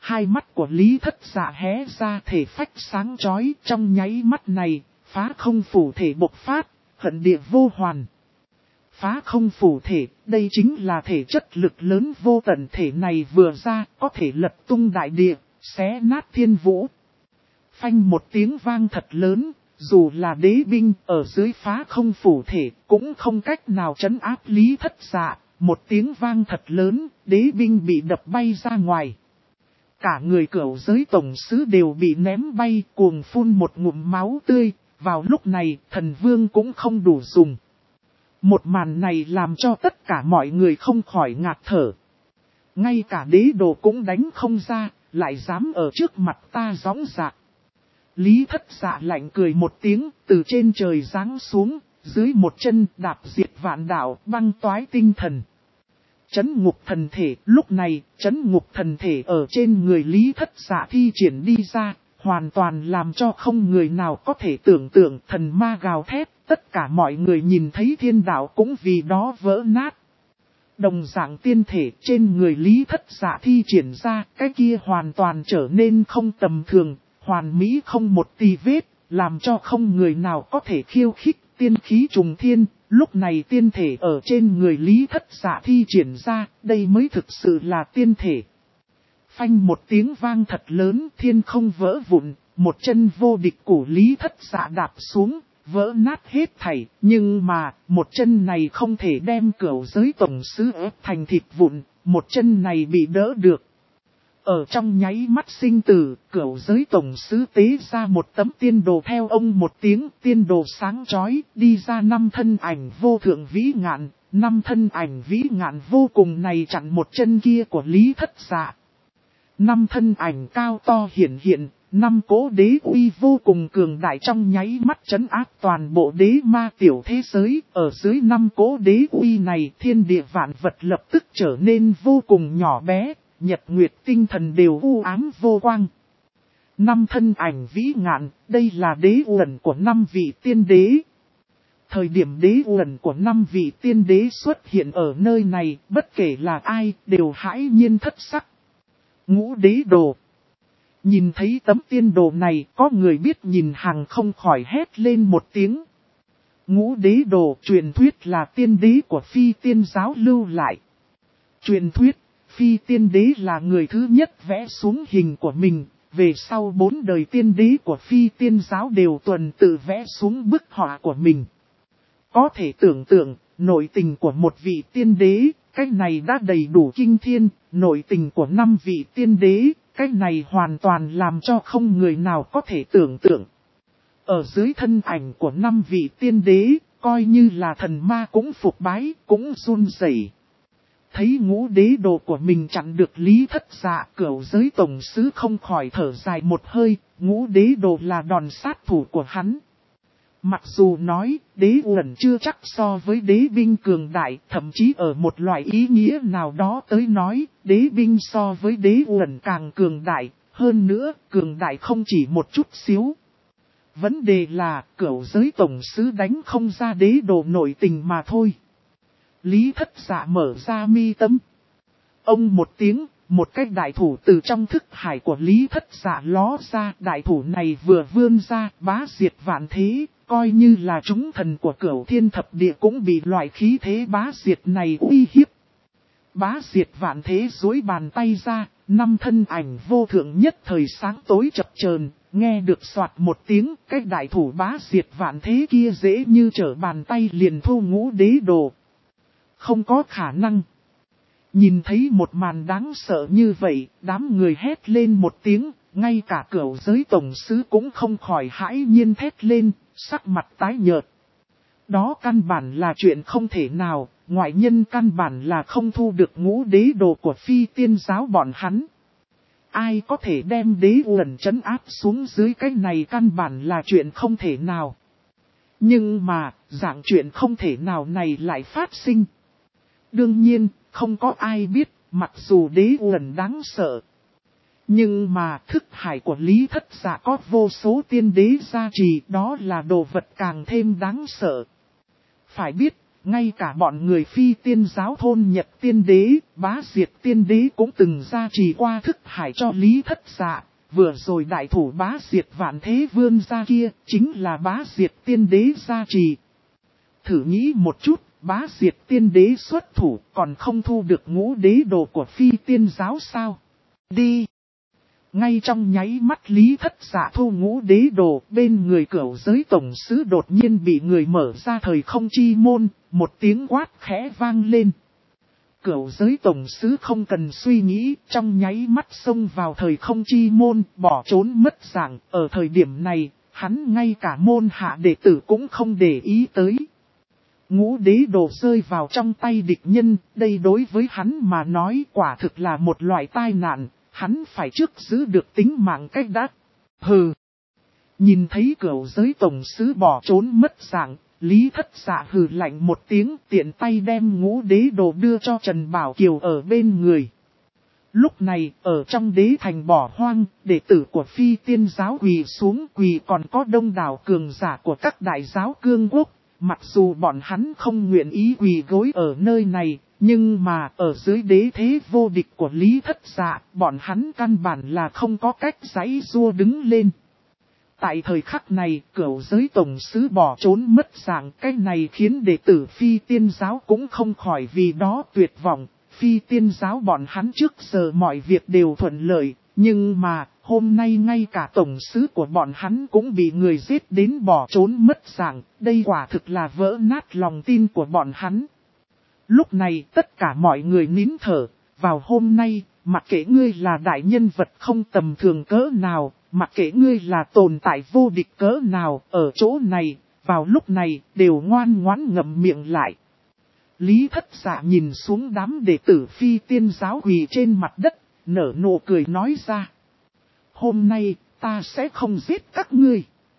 Hai mắt của Lý Thất Dạ hé ra, thể phách sáng chói, trong nháy mắt này, phá không phủ thể bộc phát, hận địa vô hoàn. Phá không phủ thể, đây chính là thể chất lực lớn vô tận, thể này vừa ra, có thể lật tung đại địa, xé nát thiên vũ. Phanh một tiếng vang thật lớn, dù là đế binh ở dưới phá không phủ thể, cũng không cách nào trấn áp Lý Thất Dạ. Một tiếng vang thật lớn, đế binh bị đập bay ra ngoài. Cả người Cửu Giới tổng sứ đều bị ném bay, cuồng phun một ngụm máu tươi. Vào lúc này, thần vương cũng không đủ dùng. Một màn này làm cho tất cả mọi người không khỏi ngạt thở. Ngay cả đế đồ cũng đánh không ra, lại dám ở trước mặt ta gióng dạc. Lý Thất Dạ lạnh cười một tiếng, từ trên trời giáng xuống, dưới một chân đạp diệt vạn đạo, băng toái tinh thần. Chấn ngục thần thể, lúc này, chấn ngục thần thể ở trên người Lý Thất Dạ thi triển đi ra, hoàn toàn làm cho không người nào có thể tưởng tượng. Thần ma gào thét, tất cả mọi người nhìn thấy thiên đạo cũng vì đó vỡ nát. Đồng dạng tiên thể trên người Lý Thất Dạ thi triển ra, cái kia hoàn toàn trở nên không tầm thường, hoàn mỹ không một tì vết, làm cho không người nào có thể khiêu khích. Tiên khí trùng thiên, lúc này tiên thể ở trên người Lý Thất Dạ thi triển ra, đây mới thực sự là tiên thể. Phanh một tiếng vang thật lớn, thiên không vỡ vụn, một chân vô địch của Lý Thất Dạ đạp xuống, vỡ nát hết thảy. Nhưng mà, một chân này không thể đem Cửu Giới tổng sứ ép thành thịt vụn, một chân này bị đỡ được. Ở trong nháy mắt sinh tử, Cửu Giới tổng sứ tế ra một tấm tiên đồ, theo ông một tiếng tiên đồ sáng chói, đi ra 5 thân ảnh vô thượng vĩ ngạn. 5 thân ảnh vĩ ngạn vô cùng này chặn một chân kia của Lý Thất Dạ. 5 thân ảnh cao to hiển hiện, 5 cỗ đế uy vô cùng cường đại trong nháy mắt trấn áp toàn bộ đế ma tiểu thế giới. Ở dưới 5 cỗ đế uy này, thiên địa vạn vật lập tức trở nên vô cùng nhỏ bé. Nhật nguyệt tinh thần đều u ám vô quang. 5 thân ảnh vĩ ngạn, đây là đế uẩn của 5 vị tiên đế. Thời điểm đế uẩn của 5 vị tiên đế xuất hiện ở nơi này, bất kể là ai, đều hãi nhiên thất sắc. Ngũ đế đồ. Nhìn thấy tấm tiên đồ này, có người biết nhìn hàng không khỏi hét lên một tiếng. Ngũ đế đồ truyền thuyết là tiên đế của Phi Tiên giáo lưu lại. Truyền thuyết, Phi Tiên đế là người thứ nhất vẽ xuống hình của mình, về sau 4 đời tiên đế của Phi Tiên giáo đều tuần tự vẽ xuống bức họa của mình. Có thể tưởng tượng, nội tình của một vị tiên đế, cái này đã đầy đủ kinh thiên, nội tình của 5 vị tiên đế, cái này hoàn toàn làm cho không người nào có thể tưởng tượng. Ở dưới thân ảnh của 5 vị tiên đế, coi như là thần ma cũng phục bái, cũng run rẩy. Thấy ngũ đế đồ của mình chặn được Lý Thất Dạ, Cửu Giới tổng sứ không khỏi thở dài một hơi, ngũ đế đồ là đòn sát thủ của hắn. Mặc dù nói, đế uẩn chưa chắc so với đế binh cường đại, thậm chí ở một loại ý nghĩa nào đó tới nói, đế binh so với đế uẩn càng cường đại, hơn nữa, cường đại không chỉ một chút xíu. Vấn đề là, Cửu Giới tổng sứ đánh không ra đế đồ nội tình mà thôi. Lý Thất Dạ mở ra mi tâm. Ông một tiếng, một cái đại thủ từ trong thức hải của Lý Thất Dạ ló ra. Đại thủ này vừa vươn ra, bá diệt vạn thế, coi như là chúng thần của Cửu Thiên Thập Địa cũng bị loại khí thế bá diệt này uy hiếp. Bá diệt vạn thế duỗi bàn tay ra, 5 thân ảnh vô thượng nhất thời sáng tối chập chờn. Nghe được soạt một tiếng, cái đại thủ bá diệt vạn thế kia dễ như trở bàn tay liền thu ngũ đế đồ. Không có khả năng. Nhìn thấy một màn đáng sợ như vậy, đám người hét lên một tiếng, ngay cả Cửu Giới tổng sứ cũng không khỏi hãi nhiên thét lên, sắc mặt tái nhợt. Đó căn bản là chuyện không thể nào, ngoại nhân căn bản là không thu được ngũ đế đồ của Phi Tiên giáo bọn hắn. Ai có thể đem đế uẩn trấn áp xuống dưới cái này căn bản là chuyện không thể nào. Nhưng mà, dạng chuyện không thể nào này lại phát sinh. Đương nhiên, không có ai biết, mặc dù đế uẩn đáng sợ. Nhưng mà thức hải của Lý Thất Dạ có vô số tiên đế gia trì, đó là đồ vật càng thêm đáng sợ. Phải biết, ngay cả bọn người Phi Tiên giáo thôn Nhật Tiên Đế, Bá Diệt Tiên Đế cũng từng gia trì qua thức hải cho Lý Thất Dạ. Vừa rồi đại thủ Bá Diệt Vạn Thế Vương gia kia, chính là Bá Diệt Tiên Đế gia trì. Thử nghĩ một chút, Bá Diệt Tiên Đế xuất thủ còn không thu được ngũ đế đồ của Phi Tiên giáo sao? Đi! Ngay trong nháy mắt Lý Thất Dạ thu ngũ đế đồ, bên người Cửu Giới Tổng Sứ đột nhiên bị người mở ra thời không chi môn, một tiếng quát khẽ vang lên. Cửu Giới Tổng Sứ không cần suy nghĩ, trong nháy mắt xông vào thời không chi môn, bỏ trốn mất dạng. Ở thời điểm này, hắn ngay cả môn hạ đệ tử cũng không để ý tới. Ngũ đế đồ rơi vào trong tay địch nhân, đây đối với hắn mà nói quả thực là một loại tai nạn, hắn phải trước giữ được tính mạng cách đã. Hừ! Nhìn thấy Cửu Giới Tổng Sứ bỏ trốn mất dạng, Lý Thất Dạ hừ lạnh một tiếng, tiện tay đem ngũ đế đồ đưa cho Trần Bảo Kiều ở bên người. Lúc này, ở trong đế thành bỏ hoang, đệ tử của Phi Tiên giáo quỳ xuống, quỳ còn có đông đảo cường giả của các đại giáo cương quốc. Mặc dù bọn hắn không nguyện ý quỳ gối ở nơi này, nhưng mà ở dưới đế thế vô địch của Lý Thất Dạ, bọn hắn căn bản là không có cách giãy giụa đứng lên. Tại thời khắc này, Cửu Giới Tổng Sứ bỏ trốn mất dạng, cái này khiến đệ tử Phi Tiên giáo cũng không khỏi vì đó tuyệt vọng. Phi Tiên giáo bọn hắn trước giờ mọi việc đều thuận lợi, nhưng mà hôm nay ngay cả Tổng Sứ của bọn hắn cũng bị người giết đến bỏ trốn mất dạng, đây quả thực là vỡ nát lòng tin của bọn hắn. Lúc này tất cả mọi người nín thở, vào hôm nay, mặc kệ ngươi là đại nhân vật không tầm thường cỡ nào, mặc kệ ngươi là tồn tại vô địch cỡ nào, ở chỗ này, vào lúc này, đều ngoan ngoãn ngậm miệng lại. Lý Thất Dạ nhìn xuống đám đệ tử Phi Tiên giáo quỳ trên mặt đất, nở nụ cười nói ra. Hôm nay, ta sẽ không giết các ngươi.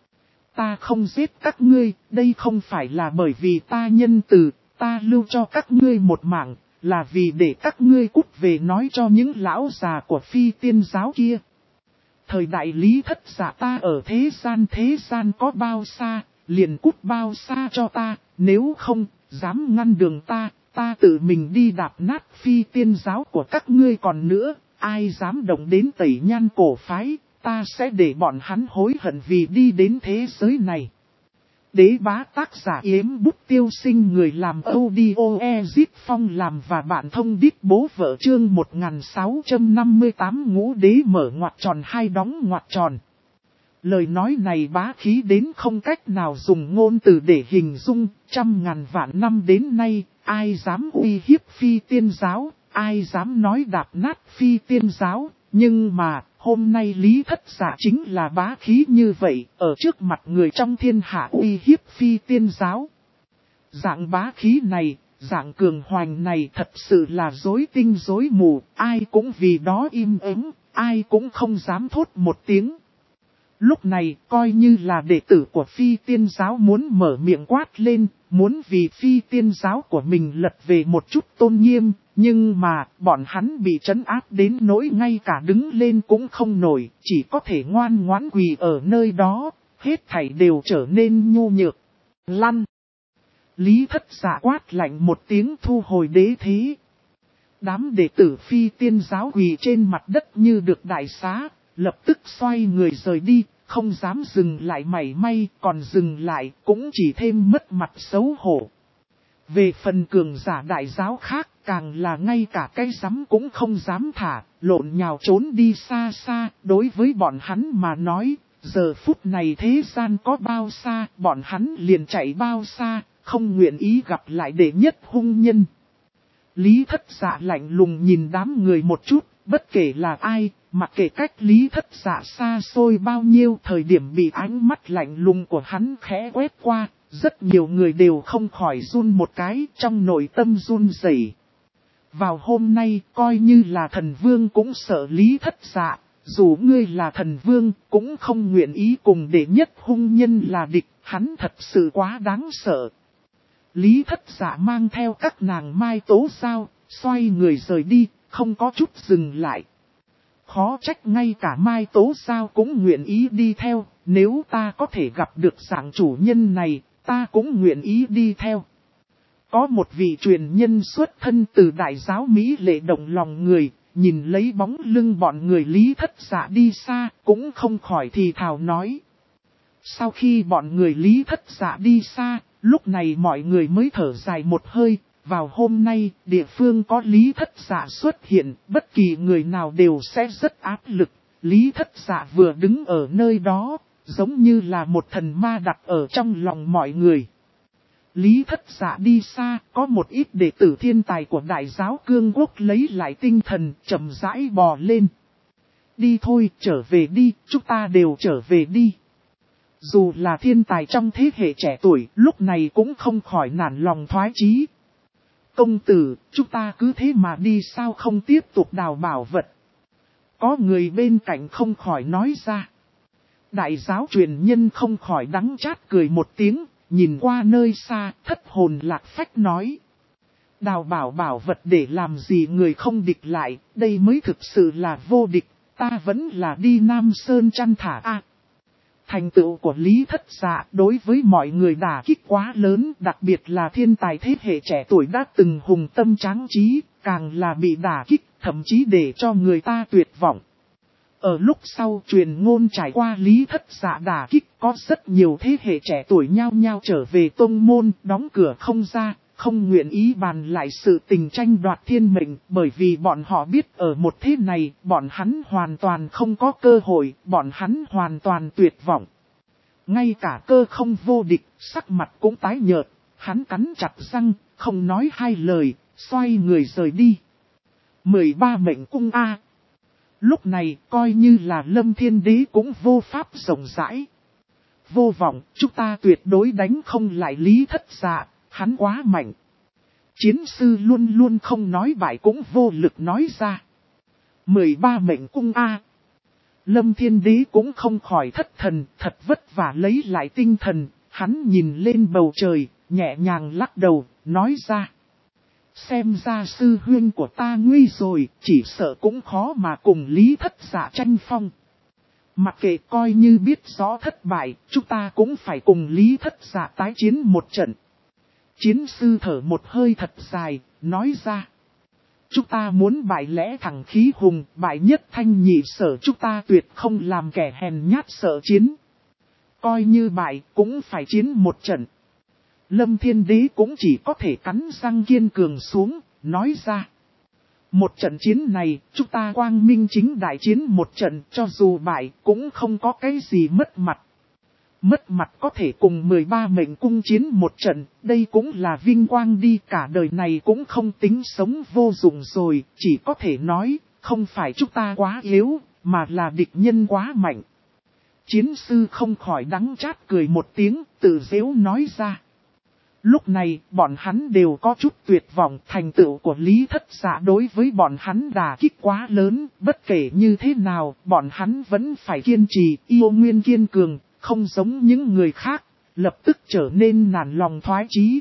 Ta không giết các ngươi, đây không phải là bởi vì ta nhân từ, ta lưu cho các ngươi một mạng, là vì để các ngươi cút về nói cho những lão già của Phi Tiên giáo kia. Thời đại Lý Thất Dạ ta ở thế gian có bao xa, liền cút bao xa cho ta, nếu không, dám ngăn đường ta tự mình đi đạp nát Phi Tiên giáo của các ngươi còn nữa, ai dám động đến Tẩy Nhan cổ phái, ta sẽ để bọn hắn hối hận vì đi đến thế giới này. Đế bá tác giả Yếm Bút Tiêu Sinh, người làm audio Ezit Phong làm và bạn thông đít bố vợ chương 1658 ngũ đế mở ngoặc tròn hai đóng ngoặc tròn. Lời nói này bá khí đến không cách nào dùng ngôn từ để hình dung, 100.000 vạn năm đến nay, ai dám uy hiếp Phi Tiên giáo, ai dám nói đạp nát Phi Tiên giáo, nhưng mà, hôm nay Lý Thất Dạ chính là bá khí như vậy, ở trước mặt người trong thiên hạ uy hiếp Phi Tiên giáo. Dạng bá khí này, dạng cường hoành này thật sự là rối tinh rối mù, ai cũng vì đó im ắng, ai cũng không dám thốt một tiếng. Lúc này, coi như là đệ tử của Phi Tiên giáo muốn mở miệng quát lên, muốn vì Phi Tiên giáo của mình lật về một chút tôn nghiêm, nhưng mà, bọn hắn bị trấn áp đến nỗi ngay cả đứng lên cũng không nổi, chỉ có thể ngoan ngoãn quỳ ở nơi đó, hết thảy đều trở nên nhu nhược. Lăn! Lý Thất Dạ quát lạnh một tiếng thu hồi đế thế. Đám đệ tử Phi Tiên giáo quỳ trên mặt đất như được đại xá, lập tức xoay người rời đi, không dám dừng lại mảy may, còn dừng lại cũng chỉ thêm mất mặt xấu hổ. Về phần cường giả đại giáo khác, càng là ngay cả cái rắm cũng không dám thả, lộn nhào trốn đi xa xa, đối với bọn hắn mà nói, giờ phút này thế gian có bao xa, bọn hắn liền chạy bao xa, không nguyện ý gặp lại đệ nhất hung nhân. Lý Thất Dạ lạnh lùng nhìn đám người một chút, bất kể là ai, mặc kệ cách Lý Thất Dạ xa xôi bao nhiêu, thời điểm bị ánh mắt lạnh lùng của hắn khẽ quét qua, rất nhiều người đều không khỏi run một cái, trong nội tâm run rẩy. Vào hôm nay, coi như là thần vương cũng sợ Lý Thất Dạ, dù ngươi là thần vương, cũng không nguyện ý cùng đệ nhất hung nhân là địch, hắn thật sự quá đáng sợ. Lý Thất Dạ mang theo các nàng mai tố sao, xoay người rời đi, không có chút dừng lại. Khó trách ngay cả mai tố sao cũng nguyện ý đi theo, nếu ta có thể gặp được dạng chủ nhân này, ta cũng nguyện ý đi theo. Có một vị truyền nhân xuất thân từ đại giáo Mỹ lệ động lòng người, nhìn lấy bóng lưng bọn người Lý Thất Dạ đi xa, cũng không khỏi thì thào nói. Sau khi bọn người Lý Thất Dạ đi xa, lúc này mọi người mới thở dài một hơi. Vào hôm nay, địa phương có Lý Thất Dạ xuất hiện, bất kỳ người nào đều sẽ rất áp lực. Lý Thất Dạ vừa đứng ở nơi đó, giống như là một thần ma đặt ở trong lòng mọi người. Lý Thất Dạ đi xa, có một ít đệ tử thiên tài của đại giáo Cương Quốc lấy lại tinh thần, chậm rãi bò lên. Đi thôi, trở về đi, chúng ta đều trở về đi. Dù là thiên tài trong thế hệ trẻ tuổi, lúc này cũng không khỏi nản lòng thoái chí. Công tử, chúng ta cứ thế mà đi sao không tiếp tục đào bảo vật. Có người bên cạnh không khỏi nói ra. Đại giáo truyền nhân không khỏi đắng chát cười một tiếng, nhìn qua nơi xa, thất hồn lạc phách nói. Đào bảo vật để làm gì người không địch lại, đây mới thực sự là vô địch, ta vẫn là đi Nam Sơn chăn thả a. Thành tựu của Lý Thất Dạ đối với mọi người đả kích quá lớn, đặc biệt là thiên tài thế hệ trẻ tuổi đã từng hùng tâm tráng trí, càng là bị đả kích, thậm chí để cho người ta tuyệt vọng. Ở lúc sau truyền ngôn trải qua Lý Thất Dạ đả kích, có rất nhiều thế hệ trẻ tuổi nhao nhao trở về tông môn, đóng cửa không ra, không nguyện ý bàn lại sự tình tranh đoạt thiên mệnh, bởi vì bọn họ biết ở một thế này, bọn hắn hoàn toàn không có cơ hội, bọn hắn hoàn toàn tuyệt vọng. Ngay cả cơ không vô địch, sắc mặt cũng tái nhợt, hắn cắn chặt răng, không nói hai lời, xoay người rời đi. 13 mệnh cung A. Lúc này, coi như là Lâm Thiên Đế cũng vô pháp rộng rãi. Vô vọng, chúng ta tuyệt đối đánh không lại Lý Thất Dạ, hắn quá mạnh. Chiến sư luôn luôn không nói bại cũng vô lực nói ra. 13 mệnh cung A. Lâm Thiên Đế cũng không khỏi thất thần, thật vất vả lấy lại tinh thần, hắn nhìn lên bầu trời, nhẹ nhàng lắc đầu, nói ra. Xem ra sư huynh của ta nguy rồi, chỉ sợ cũng khó mà cùng Lý Thất Dạ tranh phong. Mặc kệ coi như biết rõ thất bại, chúng ta cũng phải cùng Lý Thất Dạ tái chiến một trận. Chiến sư thở một hơi thật dài, nói ra. Chúng ta muốn bại lẽ thẳng khí hùng, bại nhất thanh nhị sở, chúng ta tuyệt không làm kẻ hèn nhát sợ chiến. Coi như bại, cũng phải chiến một trận. Lâm Thiên Đế cũng chỉ có thể cắn răng kiên cường xuống, nói ra. Một trận chiến này, chúng ta quang minh chính đại chiến một trận, cho dù bại, cũng không có cái gì mất mặt. Mất mặt có thể cùng 13 mệnh cung chiến một trận, đây cũng là vinh quang đi, cả đời này cũng không tính sống vô dụng rồi, chỉ có thể nói, không phải chúng ta quá yếu, mà là địch nhân quá mạnh. Chiến sư không khỏi đắng chát cười một tiếng, tự giễu nói ra. Lúc này, bọn hắn đều có chút tuyệt vọng, thành tựu của Lý Thất Dạ đối với bọn hắn đả kích quá lớn, bất kể như thế nào, bọn hắn vẫn phải kiên trì, yêu nguyên kiên cường, không giống những người khác, lập tức trở nên nản lòng thoái chí.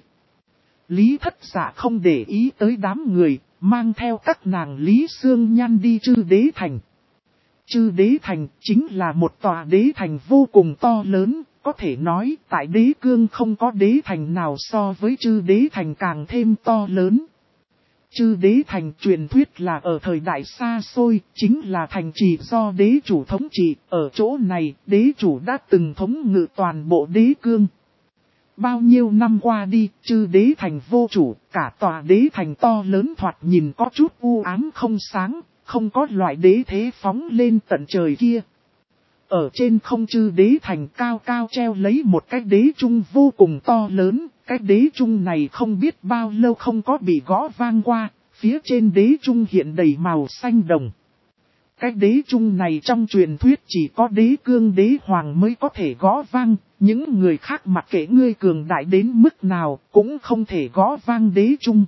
Lý Thất Dạ không để ý tới đám người, mang theo các nàng Lý Sương Nhan đi Trư Đế Thành. Trư Đế Thành chính là một tòa đế thành vô cùng to lớn. Có thể nói, tại đế cương không có đế thành nào so với Trư Đế Thành càng thêm to lớn. Trư Đế Thành truyền thuyết là ở thời đại xa xôi, chính là thành trì do đế chủ thống trị. Ở chỗ này, đế chủ đã từng thống ngự toàn bộ đế cương. Bao nhiêu năm qua đi, Trư Đế Thành vô chủ, cả tòa đế thành to lớn thoạt nhìn có chút u ám không sáng, không có loại đế thế phóng lên tận trời kia. Ở trên không Trư Đế Thành cao cao treo lấy một cái đế trung vô cùng to lớn, cái đế trung này không biết bao lâu không có bị gõ vang qua, phía trên đế trung hiện đầy màu xanh đồng. Cái đế trung này trong truyền thuyết chỉ có đế cương đế hoàng mới có thể gõ vang, những người khác mặc kệ ngươi cường đại đến mức nào cũng không thể gõ vang đế trung.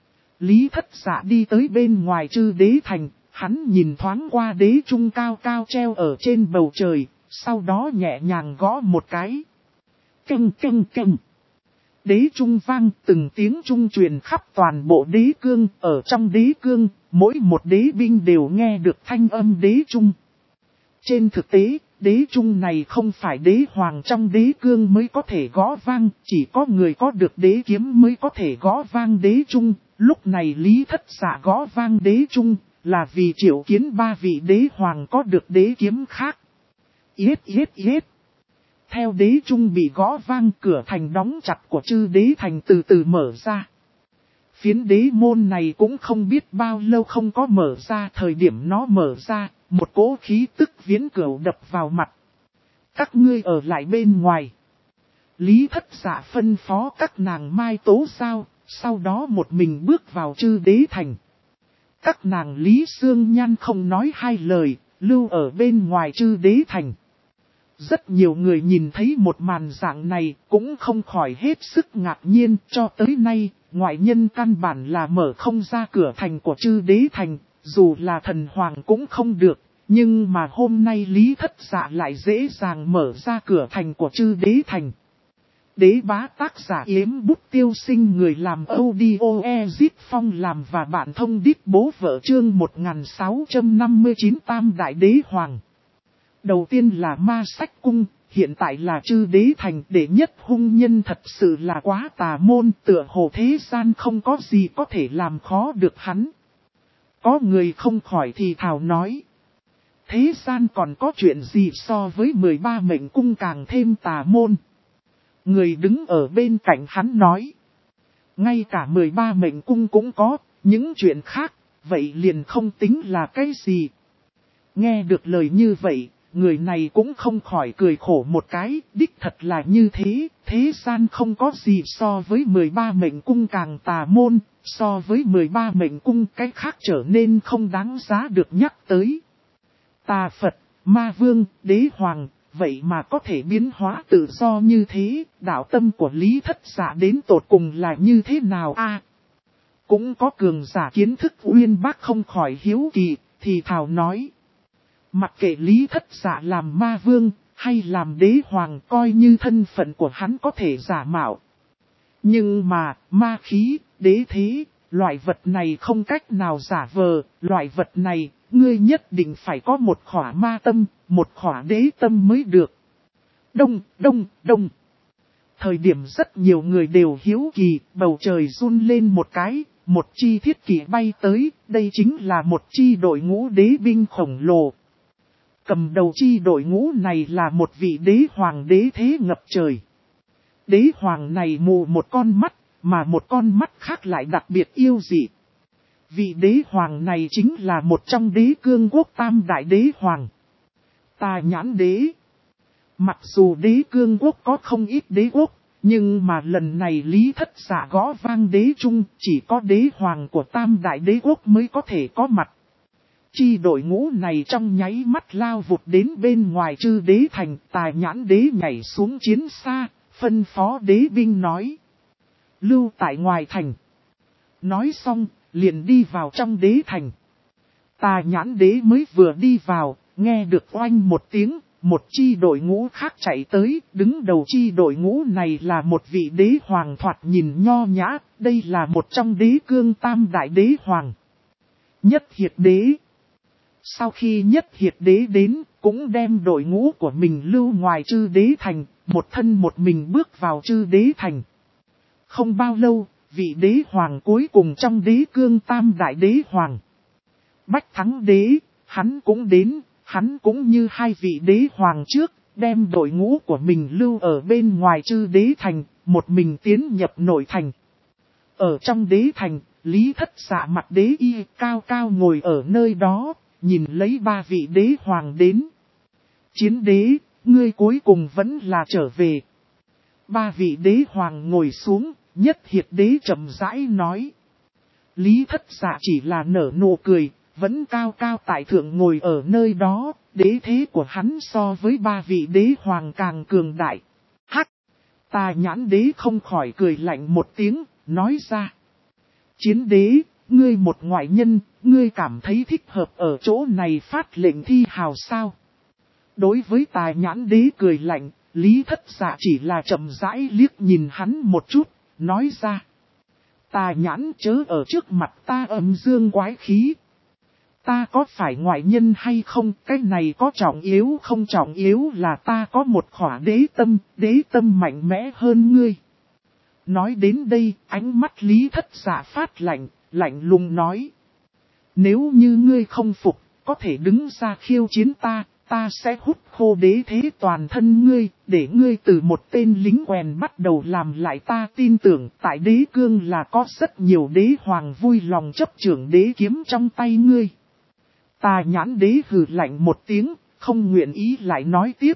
Lý Thất Dạ đi tới bên ngoài Trư Đế Thành. Hắn nhìn thoáng qua đế trung cao cao treo ở trên bầu trời, sau đó nhẹ nhàng gõ một cái. Canh canh canh. Đế trung vang, từng tiếng trung truyền khắp toàn bộ đế cương, ở trong đế cương, mỗi một đế binh đều nghe được thanh âm đế trung. Trên thực tế, đế trung này không phải đế hoàng trong đế cương mới có thể gõ vang, chỉ có người có được đế kiếm mới có thể gõ vang đế trung. Lúc này Lý Thất Dạ gõ vang đế trung, là vì triệu kiến ba vị đế hoàng có được đế kiếm khác. Yết yết yết. Theo đế trung bị gõ vang, cửa thành đóng chặt của chư đế thành từ từ mở ra. Phiến đế môn này cũng không biết bao lâu không có mở ra, thời điểm nó mở ra, một cỗ khí tức viễn cửu đập vào mặt. Các ngươi ở lại bên ngoài. Lý Thất Dạ phân phó các nàng mai tố sao, sau đó một mình bước vào chư đế thành. Các nàng Lý Sương Nhan không nói hai lời, lưu ở bên ngoài chư đế thành. Rất nhiều người nhìn thấy một màn dạng này cũng không khỏi hết sức ngạc nhiên. Cho tới nay, ngoại nhân căn bản là mở không ra cửa thành của chư đế thành, dù là thần hoàng cũng không được. Nhưng mà hôm nay Lý Thất Dạ lại dễ dàng mở ra cửa thành của chư đế thành. Đế bá tác giả Yếm Bút Tiêu Sinh, người làm audio Ezit Phong làm và bạn thông đít bố vợ chương 1659 Tam Đại Đế Hoàng. Đầu tiên là Ma Sách Cung, hiện tại là chư đế thành đệ nhất hung nhân, thật sự là quá tà môn, tựa hồ thế gian không có gì có thể làm khó được hắn. Có người không khỏi thì thào nói. Thế gian còn có chuyện gì so với 13 mệnh cung càng thêm tà môn. Người đứng ở bên cạnh hắn nói. Ngay cả 13 mệnh cung cũng có, những chuyện khác, vậy liền không tính là cái gì. Nghe được lời như vậy, người này cũng không khỏi cười khổ một cái, đích thật là như thế, thế gian không có gì so với 13 mệnh cung càng tà môn, so với 13 mệnh cung cái khác trở nên không đáng giá được nhắc tới. Tà Phật, Ma Vương, Đế Hoàng, vậy mà có thể biến hóa tự do như thế, đạo tâm của Lý Thất Dạ đến tột cùng là như thế nào a? Cũng có cường giả kiến thức uyên bác không khỏi hiếu kỳ, thì thào nói. Mặc kệ Lý Thất Dạ làm Ma Vương, hay làm Đế Hoàng, coi như thân phận của hắn có thể giả mạo. Nhưng mà, ma khí, đế thế, loại vật này không cách nào giả vờ, loại vật này, ngươi nhất định phải có một khỏa ma tâm, một khỏa đế tâm mới được. Đông, đông, đông. Thời điểm rất nhiều người đều hiếu kỳ, bầu trời run lên một cái, một chi thiết kỷ bay tới, đây chính là một chi đội ngũ đế binh khổng lồ. Cầm đầu chi đội ngũ này là một vị đế hoàng đế thế ngập trời. Đế hoàng này mù một con mắt, mà một con mắt khác lại đặc biệt yêu dị. Vị đế hoàng này chính là một trong đế cương quốc Tam Đại Đế Hoàng. Tà Nhãn Đế. Mặc dù đế cương quốc có không ít đế quốc, nhưng mà lần này Lý Thất Dạ gõ vang đế trung, chỉ có đế hoàng của Tam Đại Đế quốc mới có thể có mặt. Chi đội ngũ này trong nháy mắt lao vụt đến bên ngoài chư đế thành. Tà Nhãn Đế nhảy xuống chiến xa, phân phó đế binh nói. Lưu tại ngoài thành. Nói xong, liền đi vào trong đế thành. Tà Nhãn Đế mới vừa đi vào, nghe được oanh một tiếng, một chi đội ngũ khác chạy tới, đứng đầu chi đội ngũ này là một vị đế hoàng thoạt nhìn nho nhã, đây là một trong đế cương Tam Đại Đế Hoàng. Nhất Hiệt Đế. Sau khi Nhất Hiệt Đế đến, cũng đem đội ngũ của mình lưu ngoài chư đế thành, một thân một mình bước vào chư đế thành. Không bao lâu, vị đế hoàng cuối cùng trong đế cương Tam Đại Đế Hoàng. Bách Thắng Đế, hắn cũng đến, hắn cũng như hai vị đế hoàng trước, đem đội ngũ của mình lưu ở bên ngoài chư đế thành, một mình tiến nhập nội thành. Ở trong đế thành, Lý Thất Dạ mặt đế y cao cao ngồi ở nơi đó, nhìn lấy ba vị đế hoàng đến. Chiến đế, ngươi cuối cùng vẫn là trở về. Ba vị đế hoàng ngồi xuống, Nhất Hiệt Đế chậm rãi nói. Lý Thất Dạ chỉ là nở nụ cười, vẫn cao cao tại thượng ngồi ở nơi đó, đế thế của hắn so với ba vị đế hoàng càng cường đại. Hắc! Tà Nhãn Đế không khỏi cười lạnh một tiếng, nói ra. Chiến đế, ngươi một ngoại nhân, ngươi cảm thấy thích hợp ở chỗ này phát lệnh thi hào sao? Đối với Tà Nhãn Đế cười lạnh, Lý Thất Dạ chỉ là chậm rãi liếc nhìn hắn một chút, nói ra. Tà Nhãn chớ ở trước mặt ta âm dương quái khí. Ta có phải ngoại nhân hay không, cái này có trọng yếu không, trọng yếu là ta có một khỏa đế tâm mạnh mẽ hơn ngươi. Nói đến đây, ánh mắt Lý Thất Dạ phát lạnh, lạnh lùng nói. Nếu như ngươi không phục, có thể đứng ra khiêu chiến ta sẽ hút khô đế thế toàn thân ngươi, để ngươi từ một tên lính quèn bắt đầu làm lại. Ta tin tưởng tại đế cương là có rất nhiều đế hoàng vui lòng chấp trưởng đế kiếm trong tay ngươi. Tà Nhãn đế hừ lạnh một tiếng, không nguyện ý lại nói tiếp.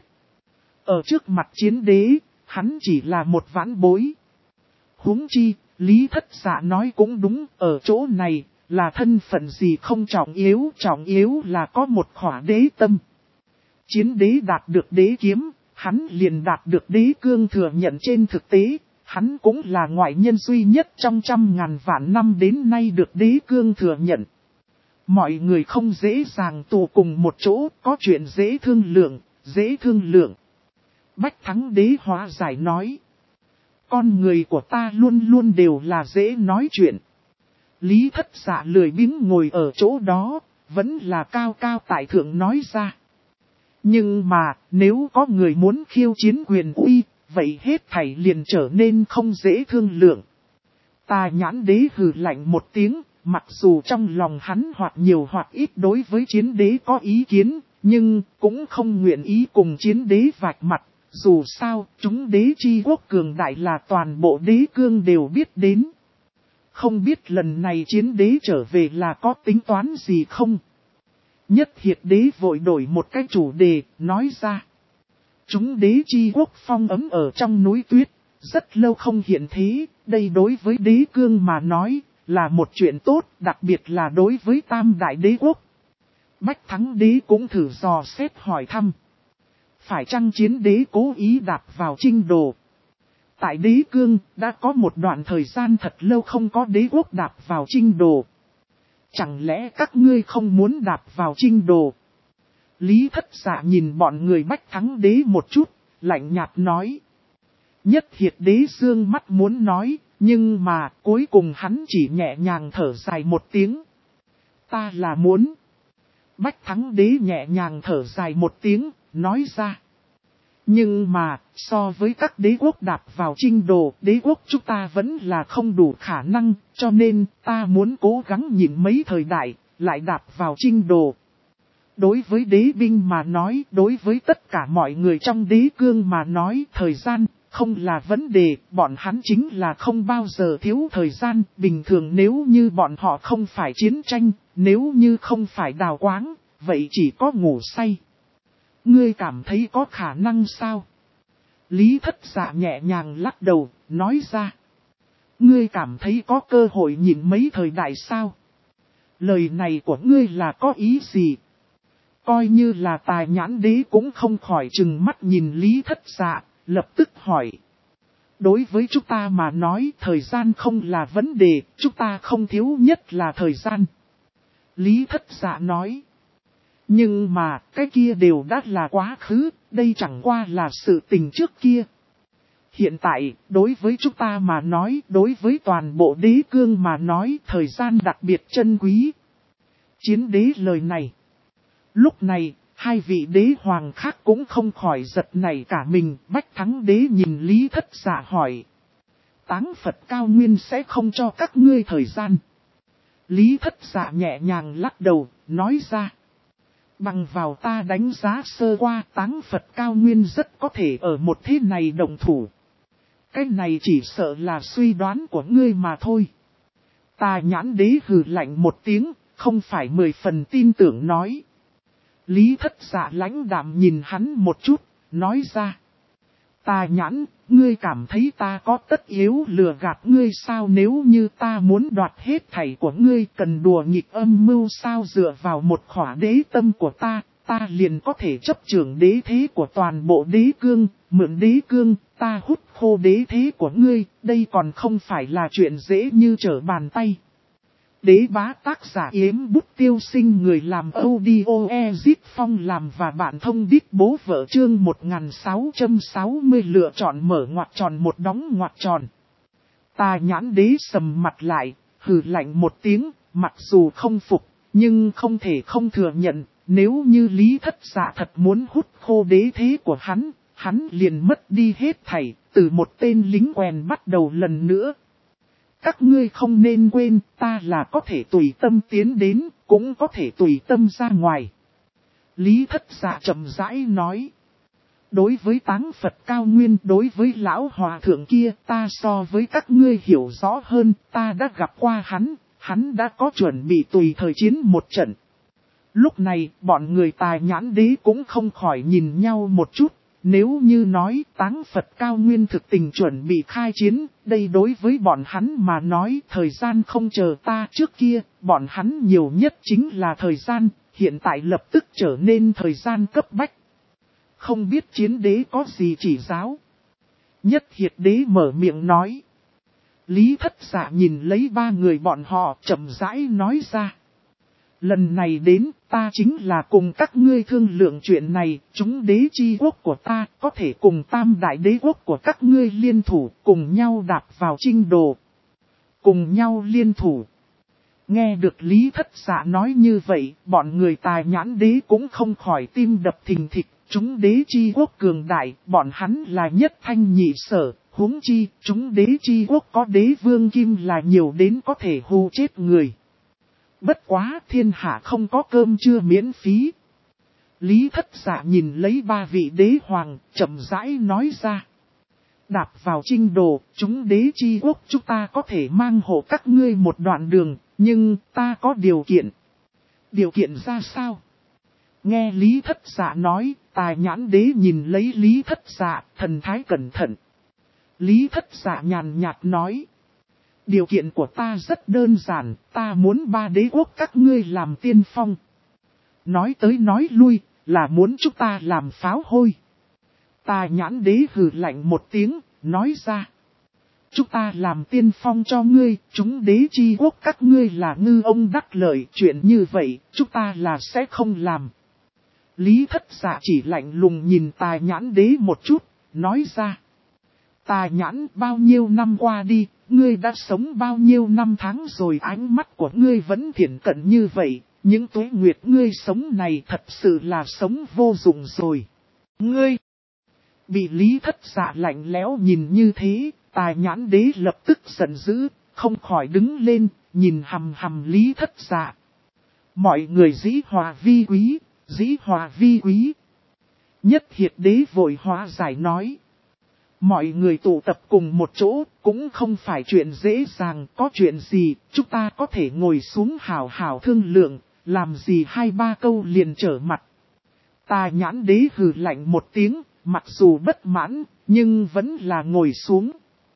Ở trước mặt chiến đế, hắn chỉ là một vãn bối. Huống chi, Lý Thất Dạ nói cũng đúng, ở chỗ này, là thân phận gì không trọng yếu là có một khỏa đế tâm. Chiến đế đạt được đế kiếm, hắn liền đạt được đế cương thừa nhận. Trên thực tế, hắn cũng là ngoại nhân duy nhất trong 100.000 vạn năm đến nay được đế cương thừa nhận. Mọi người không dễ dàng tụ cùng một chỗ, có chuyện dễ thương lượng. Bách Thắng đế hóa giải nói. Con người của ta luôn luôn đều là dễ nói chuyện. Lý Thất Dạ lười biếng ngồi ở chỗ đó, vẫn là cao cao tại thượng nói ra. Nhưng mà, nếu có người muốn khiêu chiến quyền uy, vậy hết thảy liền trở nên không dễ thương lượng. Tà Nhãn đế hừ lạnh một tiếng, mặc dù trong lòng hắn hoặc nhiều hoặc ít đối với chiến đế có ý kiến, nhưng cũng không nguyện ý cùng chiến đế vạch mặt. Dù sao, chúng đế chi quốc cường đại là toàn bộ đế cương đều biết đến. Không biết lần này chiến đế trở về là có tính toán gì không? Nhất Hiệt đế vội đổi một cái chủ đề, nói ra. Chúng đế chi quốc phong ấm ở trong núi tuyết, rất lâu không hiện thế, đây đối với đế cương mà nói, là một chuyện tốt, đặc biệt là đối với tam đại đế quốc. Bách Thắng đế cũng thử dò xét hỏi thăm. Phải chăng chiến đế cố ý đạp vào Trinh Đồ? Tại đế cương, đã có một đoạn thời gian thật lâu không có đế quốc đạp vào Trinh Đồ. Chẳng lẽ các ngươi không muốn đạp vào Trinh Đồ? Lý Thất Dạ nhìn bọn người Bách Thắng đế một chút, lạnh nhạt nói. Nhất Hiệt đế dương mắt muốn nói, nhưng mà cuối cùng hắn chỉ nhẹ nhàng thở dài một tiếng. Ta là muốn. Bách Thắng đế nhẹ nhàng thở dài một tiếng, nói ra. Nhưng mà, so với các đế quốc đạp vào Trinh Đồ, đế quốc chúng ta vẫn là không đủ khả năng, cho nên ta muốn cố gắng nhìn mấy thời đại, lại đạp vào Trinh Đồ. Đối với đế binh mà nói, đối với tất cả mọi người trong đế cương mà nói, thời gian không là vấn đề, bọn hắn chính là không bao giờ thiếu thời gian. Bình thường nếu như bọn họ không phải chiến tranh, nếu như không phải đào quáng, vậy chỉ có ngủ say. Ngươi cảm thấy có khả năng sao? Lý Thất Dạ nhẹ nhàng lắc đầu, nói ra. Ngươi cảm thấy có cơ hội nhìn mấy thời đại sao? Lời này của ngươi là có ý gì? Coi như là Tà Nhãn đế cũng không khỏi chừng mắt nhìn Lý Thất Dạ, lập tức hỏi. Đối với chúng ta mà nói thời gian không là vấn đề, chúng ta không thiếu nhất là thời gian. Lý Thất Dạ nói. Nhưng mà cái kia đều đã là quá khứ, đây chẳng qua là sự tình trước kia. Hiện tại, đối với chúng ta mà nói, đối với toàn bộ đế cương mà nói, thời gian đặc biệt chân quý. Chiến đế lời này. Lúc này, hai vị đế hoàng khác cũng không khỏi giật nảy cả mình. Bách Thắng đế nhìn Lý Thất Dạ hỏi. Táng Phật cao nguyên sẽ không cho các ngươi thời gian. Lý Thất Dạ nhẹ nhàng lắc đầu, nói ra. Bằng vào ta đánh giá sơ qua, Táng Phật cao nguyên rất có thể ở một thế này đồng thủ. Cái này chỉ sợ là suy đoán của ngươi mà thôi. Tà Nhãn đế hừ lạnh một tiếng, không phải 10 phần tin tưởng nói. Lý Thất Dạ lãnh đạm nhìn hắn một chút, nói ra. Tà Nhãn, ngươi cảm thấy ta có tất yếu lừa gạt ngươi sao? Nếu như ta muốn đoạt hết thảy của ngươi, cần đùa nghịch âm mưu sao? Dựa vào một khỏa đế tâm của ta liền có thể chấp trưởng đế thế của toàn bộ đế cương, mượn đế cương, ta hút khô đế thế của ngươi, đây còn không phải là chuyện dễ như trở bàn tay. Đế bá tác giả Yếm Bút Tiêu Sinh, người làm audio Ezit Phong làm và bạn thông đít bố vợ chương 1660 lựa chọn mở ngoặc tròn một đóng ngoặc tròn. Tà Nhãn đế sầm mặt lại, hừ lạnh một tiếng, mặc dù không phục, Nhưng không thể không thừa nhận, nếu như Lý Thất Dạ thật muốn hút khô đế thế của hắn liền mất đi hết thảy, từ một tên lính quèn bắt đầu lần nữa. Các ngươi không nên quên, ta là có thể tùy tâm tiến đến, cũng có thể tùy tâm ra ngoài. Lý Thất Dạ chậm rãi nói. Đối với Táng Phật Cao Nguyên, đối với lão hòa thượng kia, ta so với các ngươi hiểu rõ hơn, ta đã gặp qua hắn đã có chuẩn bị tùy thời chiến một trận. Lúc này, bọn người Tài Nhãn Đế cũng không khỏi nhìn nhau một chút. Nếu như nói Táng Phật Cao Nguyên thực tình chuẩn bị khai chiến, đây đối với bọn hắn mà nói thời gian không chờ ta trước kia, bọn hắn nhiều nhất chính là thời gian, hiện tại lập tức trở nên thời gian cấp bách. Không biết chiến đế có gì chỉ giáo. Nhất Hiệt Đế mở miệng nói. Lý Thất Dạ nhìn lấy ba người bọn họ chậm rãi nói ra. Lần này đến ta chính là cùng các ngươi thương lượng chuyện này, chúng đế chi quốc của ta có thể cùng tam đại đế quốc của các ngươi liên thủ cùng nhau đạp vào Trinh Đồ. Cùng nhau liên thủ. Nghe được Lý Thất Dạ nói như vậy, bọn người Tài Nhãn Đế cũng không khỏi tim đập thình thịch. Chúng đế chi quốc cường đại, bọn hắn là nhất thanh nhị sở, huống chi, chúng đế chi quốc có đế vương kim là nhiều đến có thể hù chết người. Bất quá thiên hạ không có cơm trưa miễn phí. Lý Thất Dạ nhìn lấy ba vị đế hoàng, chậm rãi nói ra. Đạp vào Trinh Đồ, chúng đế chi quốc chúng ta có thể mang hộ các ngươi một đoạn đường, nhưng ta có điều kiện. Điều kiện ra sao? Nghe Lý Thất Dạ nói, Tài Nhãn Đế nhìn lấy Lý Thất Dạ, thần thái cẩn thận. Lý Thất Dạ nhàn nhạt nói. Điều kiện của ta rất đơn giản, ta muốn ba đế quốc các ngươi làm tiên phong. Nói tới nói lui, là muốn chúng ta làm pháo hôi. Tài Nhãn Đế hừ lạnh một tiếng, nói ra. Chúng ta làm tiên phong cho ngươi, chúng đế chi quốc các ngươi là ngư ông đắc lợi, chuyện như vậy, chúng ta là sẽ không làm. Lý Thất Dạ chỉ lạnh lùng nhìn Tài Nhãn Đế một chút, nói ra. Tài Nhãn bao nhiêu năm qua đi, ngươi đã sống bao nhiêu năm tháng rồi, ánh mắt của ngươi vẫn thiện cận như vậy, những tuế nguyệt ngươi sống này thật sự là sống vô dụng rồi. Ngươi bị Lý Thất Dạ lạnh lẽo nhìn như thế, Tài Nhãn Đế lập tức giận dữ, không khỏi đứng lên, nhìn hằm hằm Lý Thất Dạ. Mọi người dĩ hòa vi quý. Dĩ hòa vi quý. Nhất Hiệt Đế vội hóa giải nói. Mọi người tụ tập cùng một chỗ cũng không phải chuyện dễ dàng, có chuyện gì chúng ta có thể ngồi xuống hào hào thương lượng, làm gì hai ba câu liền trở mặt. Tài Nhãn Đế hừ lạnh một tiếng, mặc dù bất mãn, nhưng vẫn là ngồi xuống.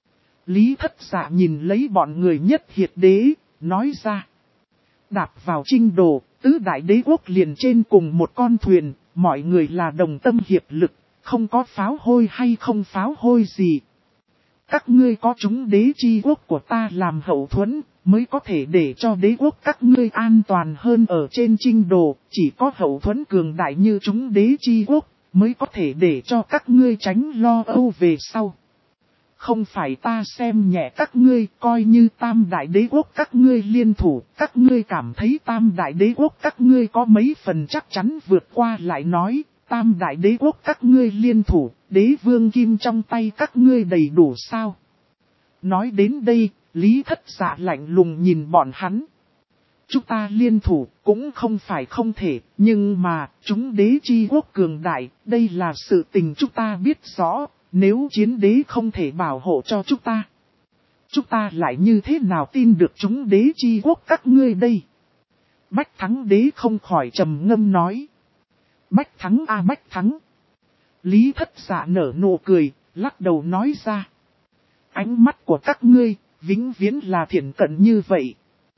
Lý Thất Dạ nhìn lấy bọn người Nhất Hiệt Đế, nói ra. Đạp vào Trinh Đồ, tứ đại đế quốc liền trên cùng một con thuyền, mọi người là đồng tâm hiệp lực, không có pháo hôi hay không pháo hôi gì. Các ngươi có chúng đế chi quốc của ta làm hậu thuẫn, mới có thể để cho đế quốc các ngươi an toàn hơn ở trên Trinh Đồ, chỉ có hậu thuẫn cường đại như chúng đế chi quốc, mới có thể để cho các ngươi tránh lo âu về sau. Không phải ta xem nhẹ các ngươi, coi như tam đại đế quốc các ngươi liên thủ, các ngươi cảm thấy tam đại đế quốc các ngươi có mấy phần chắc chắn vượt qua lại nói, tam đại đế quốc các ngươi liên thủ, đế vương kim trong tay các ngươi đầy đủ sao. Nói đến đây, Lý Thất Dạ lạnh lùng nhìn bọn hắn. Chúng ta liên thủ cũng không phải không thể, nhưng mà chúng đế chi quốc cường đại, đây là sự tình chúng ta biết rõ. Nếu chiến đế không thể bảo hộ cho chúng ta lại như thế nào tin được chúng đế chi quốc các ngươi đây? Bách Thắng Đế không khỏi trầm ngâm nói. Bách Thắng a Bách Thắng. Lý Thất Dạ nở nụ cười, lắc đầu nói ra. Ánh mắt của các ngươi, vĩnh viễn là thiện cận như vậy.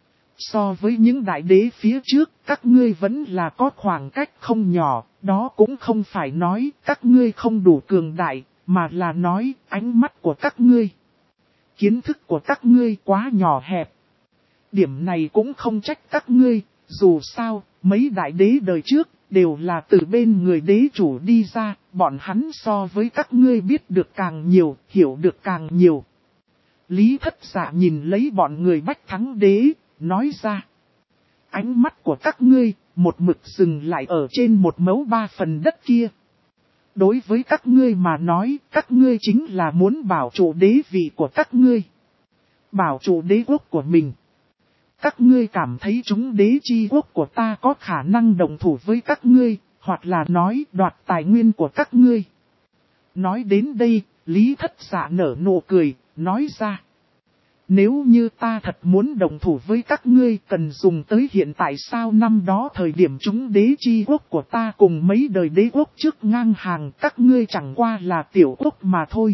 So với những đại đế phía trước, các ngươi vẫn là có khoảng cách không nhỏ, đó cũng không phải nói các ngươi không đủ cường đại. Mà là nói ánh mắt của các ngươi, kiến thức của các ngươi quá nhỏ hẹp. Điểm này cũng không trách các ngươi, dù sao, mấy đại đế đời trước, đều là từ bên người đế chủ đi ra, bọn hắn so với các ngươi biết được càng nhiều, hiểu được càng nhiều. Lý Thất Dạ nhìn lấy bọn người Bách Thắng Đế, nói ra. Ánh mắt của các ngươi, một mực dừng lại ở trên một mẫu 3 phần đất kia. Đối với các ngươi mà nói, các ngươi chính là muốn bảo trụ đế vị của các ngươi. Bảo trụ đế quốc của mình. Các ngươi cảm thấy chúng đế chi quốc của ta có khả năng đồng thủ với các ngươi, hoặc là nói đoạt tài nguyên của các ngươi. Nói đến đây, Lý Thất Dạ nở nụ cười, nói ra. Nếu như ta thật muốn đồng thủ với các ngươi cần dùng tới hiện tại sao năm đó thời điểm chúng đế chi quốc của ta cùng mấy đời đế quốc trước ngang hàng các ngươi chẳng qua là tiểu quốc mà thôi.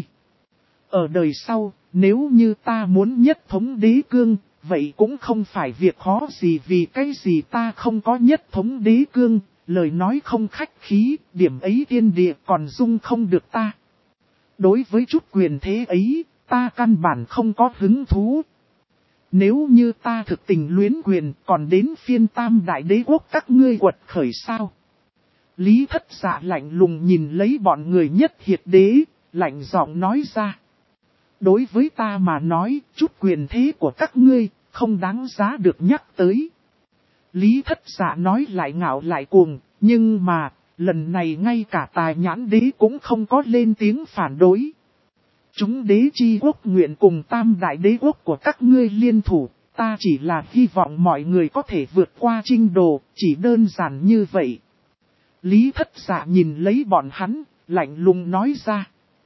Ở đời sau, nếu như ta muốn nhất thống đế cương, vậy cũng không phải việc khó gì vì cái gì ta không có nhất thống đế cương, lời nói không khách khí, điểm ấy thiên địa còn dung không được ta. Đối với chút quyền thế ấy, ta căn bản không có hứng thú. Nếu như ta thực tình luyến quyền còn đến phiên tam đại đế quốc các ngươi quật khởi sao? Lý Thất Dạ lạnh lùng nhìn lấy bọn người nhất hiệt đế, lạnh giọng nói ra. Đối với ta mà nói, chút quyền thế của các ngươi, không đáng giá được nhắc tới. Lý Thất Dạ nói lại ngạo lại cuồng, nhưng mà, lần này ngay cả Tài Nhãn đế cũng không có lên tiếng phản đối. Chúng đế chi quốc nguyện cùng tam đại đế quốc của các ngươi liên thủ, ta chỉ là hy vọng mọi người có thể vượt qua Trinh Đồ, chỉ đơn giản như vậy. Lý Thất Dạ nhìn lấy bọn hắn, lạnh lùng nói ra.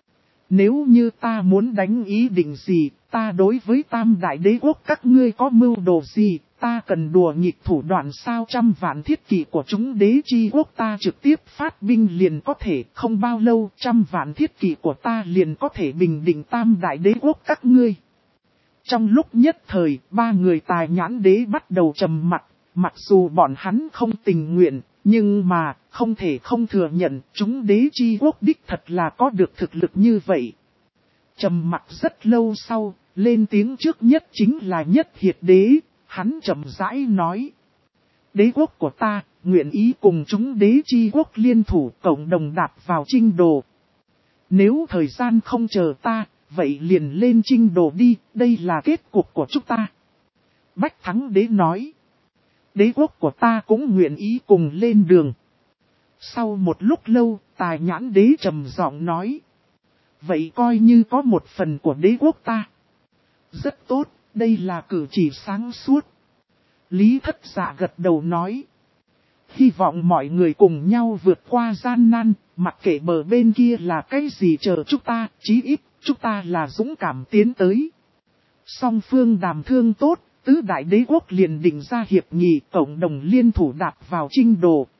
Nếu như ta muốn đánh ý định gì, ta đối với tam đại đế quốc các ngươi có mưu đồ gì, ta cần đùa nghịch thủ đoạn sao 100 vạn thiết kỵ của chúng đế chi quốc ta trực tiếp phát binh liền có thể, không bao lâu 100 vạn thiết kỵ của ta liền có thể bình định tam đại đế quốc các ngươi. Trong lúc nhất thời, 3 người Tài Nhãn đế bắt đầu trầm mặt, mặc dù bọn hắn không tình nguyện, nhưng mà không thể không thừa nhận chúng đế chi quốc đích thật là có được thực lực như vậy. Trầm mặt rất lâu sau, lên tiếng trước nhất chính là Nhất Hiệt đế, hắn chậm rãi nói. Đế quốc của ta, nguyện ý cùng chúng đế chi quốc liên thủ cộng đồng đạp vào Trinh Đồ. Nếu thời gian không chờ ta, vậy liền lên Trinh Đồ đi, đây là kết cục của chúng ta. Bách Thắng đế nói. Đế quốc của ta cũng nguyện ý cùng lên đường. Sau một lúc lâu, Tài Nhãn đế trầm giọng nói. Vậy coi như có một phần của đế quốc ta. Rất tốt, đây là cử chỉ sáng suốt. Lý Thất Dạ gật đầu nói. Hy vọng mọi người cùng nhau vượt qua gian nan, mặc kệ bờ bên kia là cái gì chờ chúng ta, chí ít, chúng ta là dũng cảm tiến tới. Song phương đàm thương tốt, tứ đại đế quốc liền định ra hiệp nghị cộng đồng liên thủ đạp vào Trinh Đồ.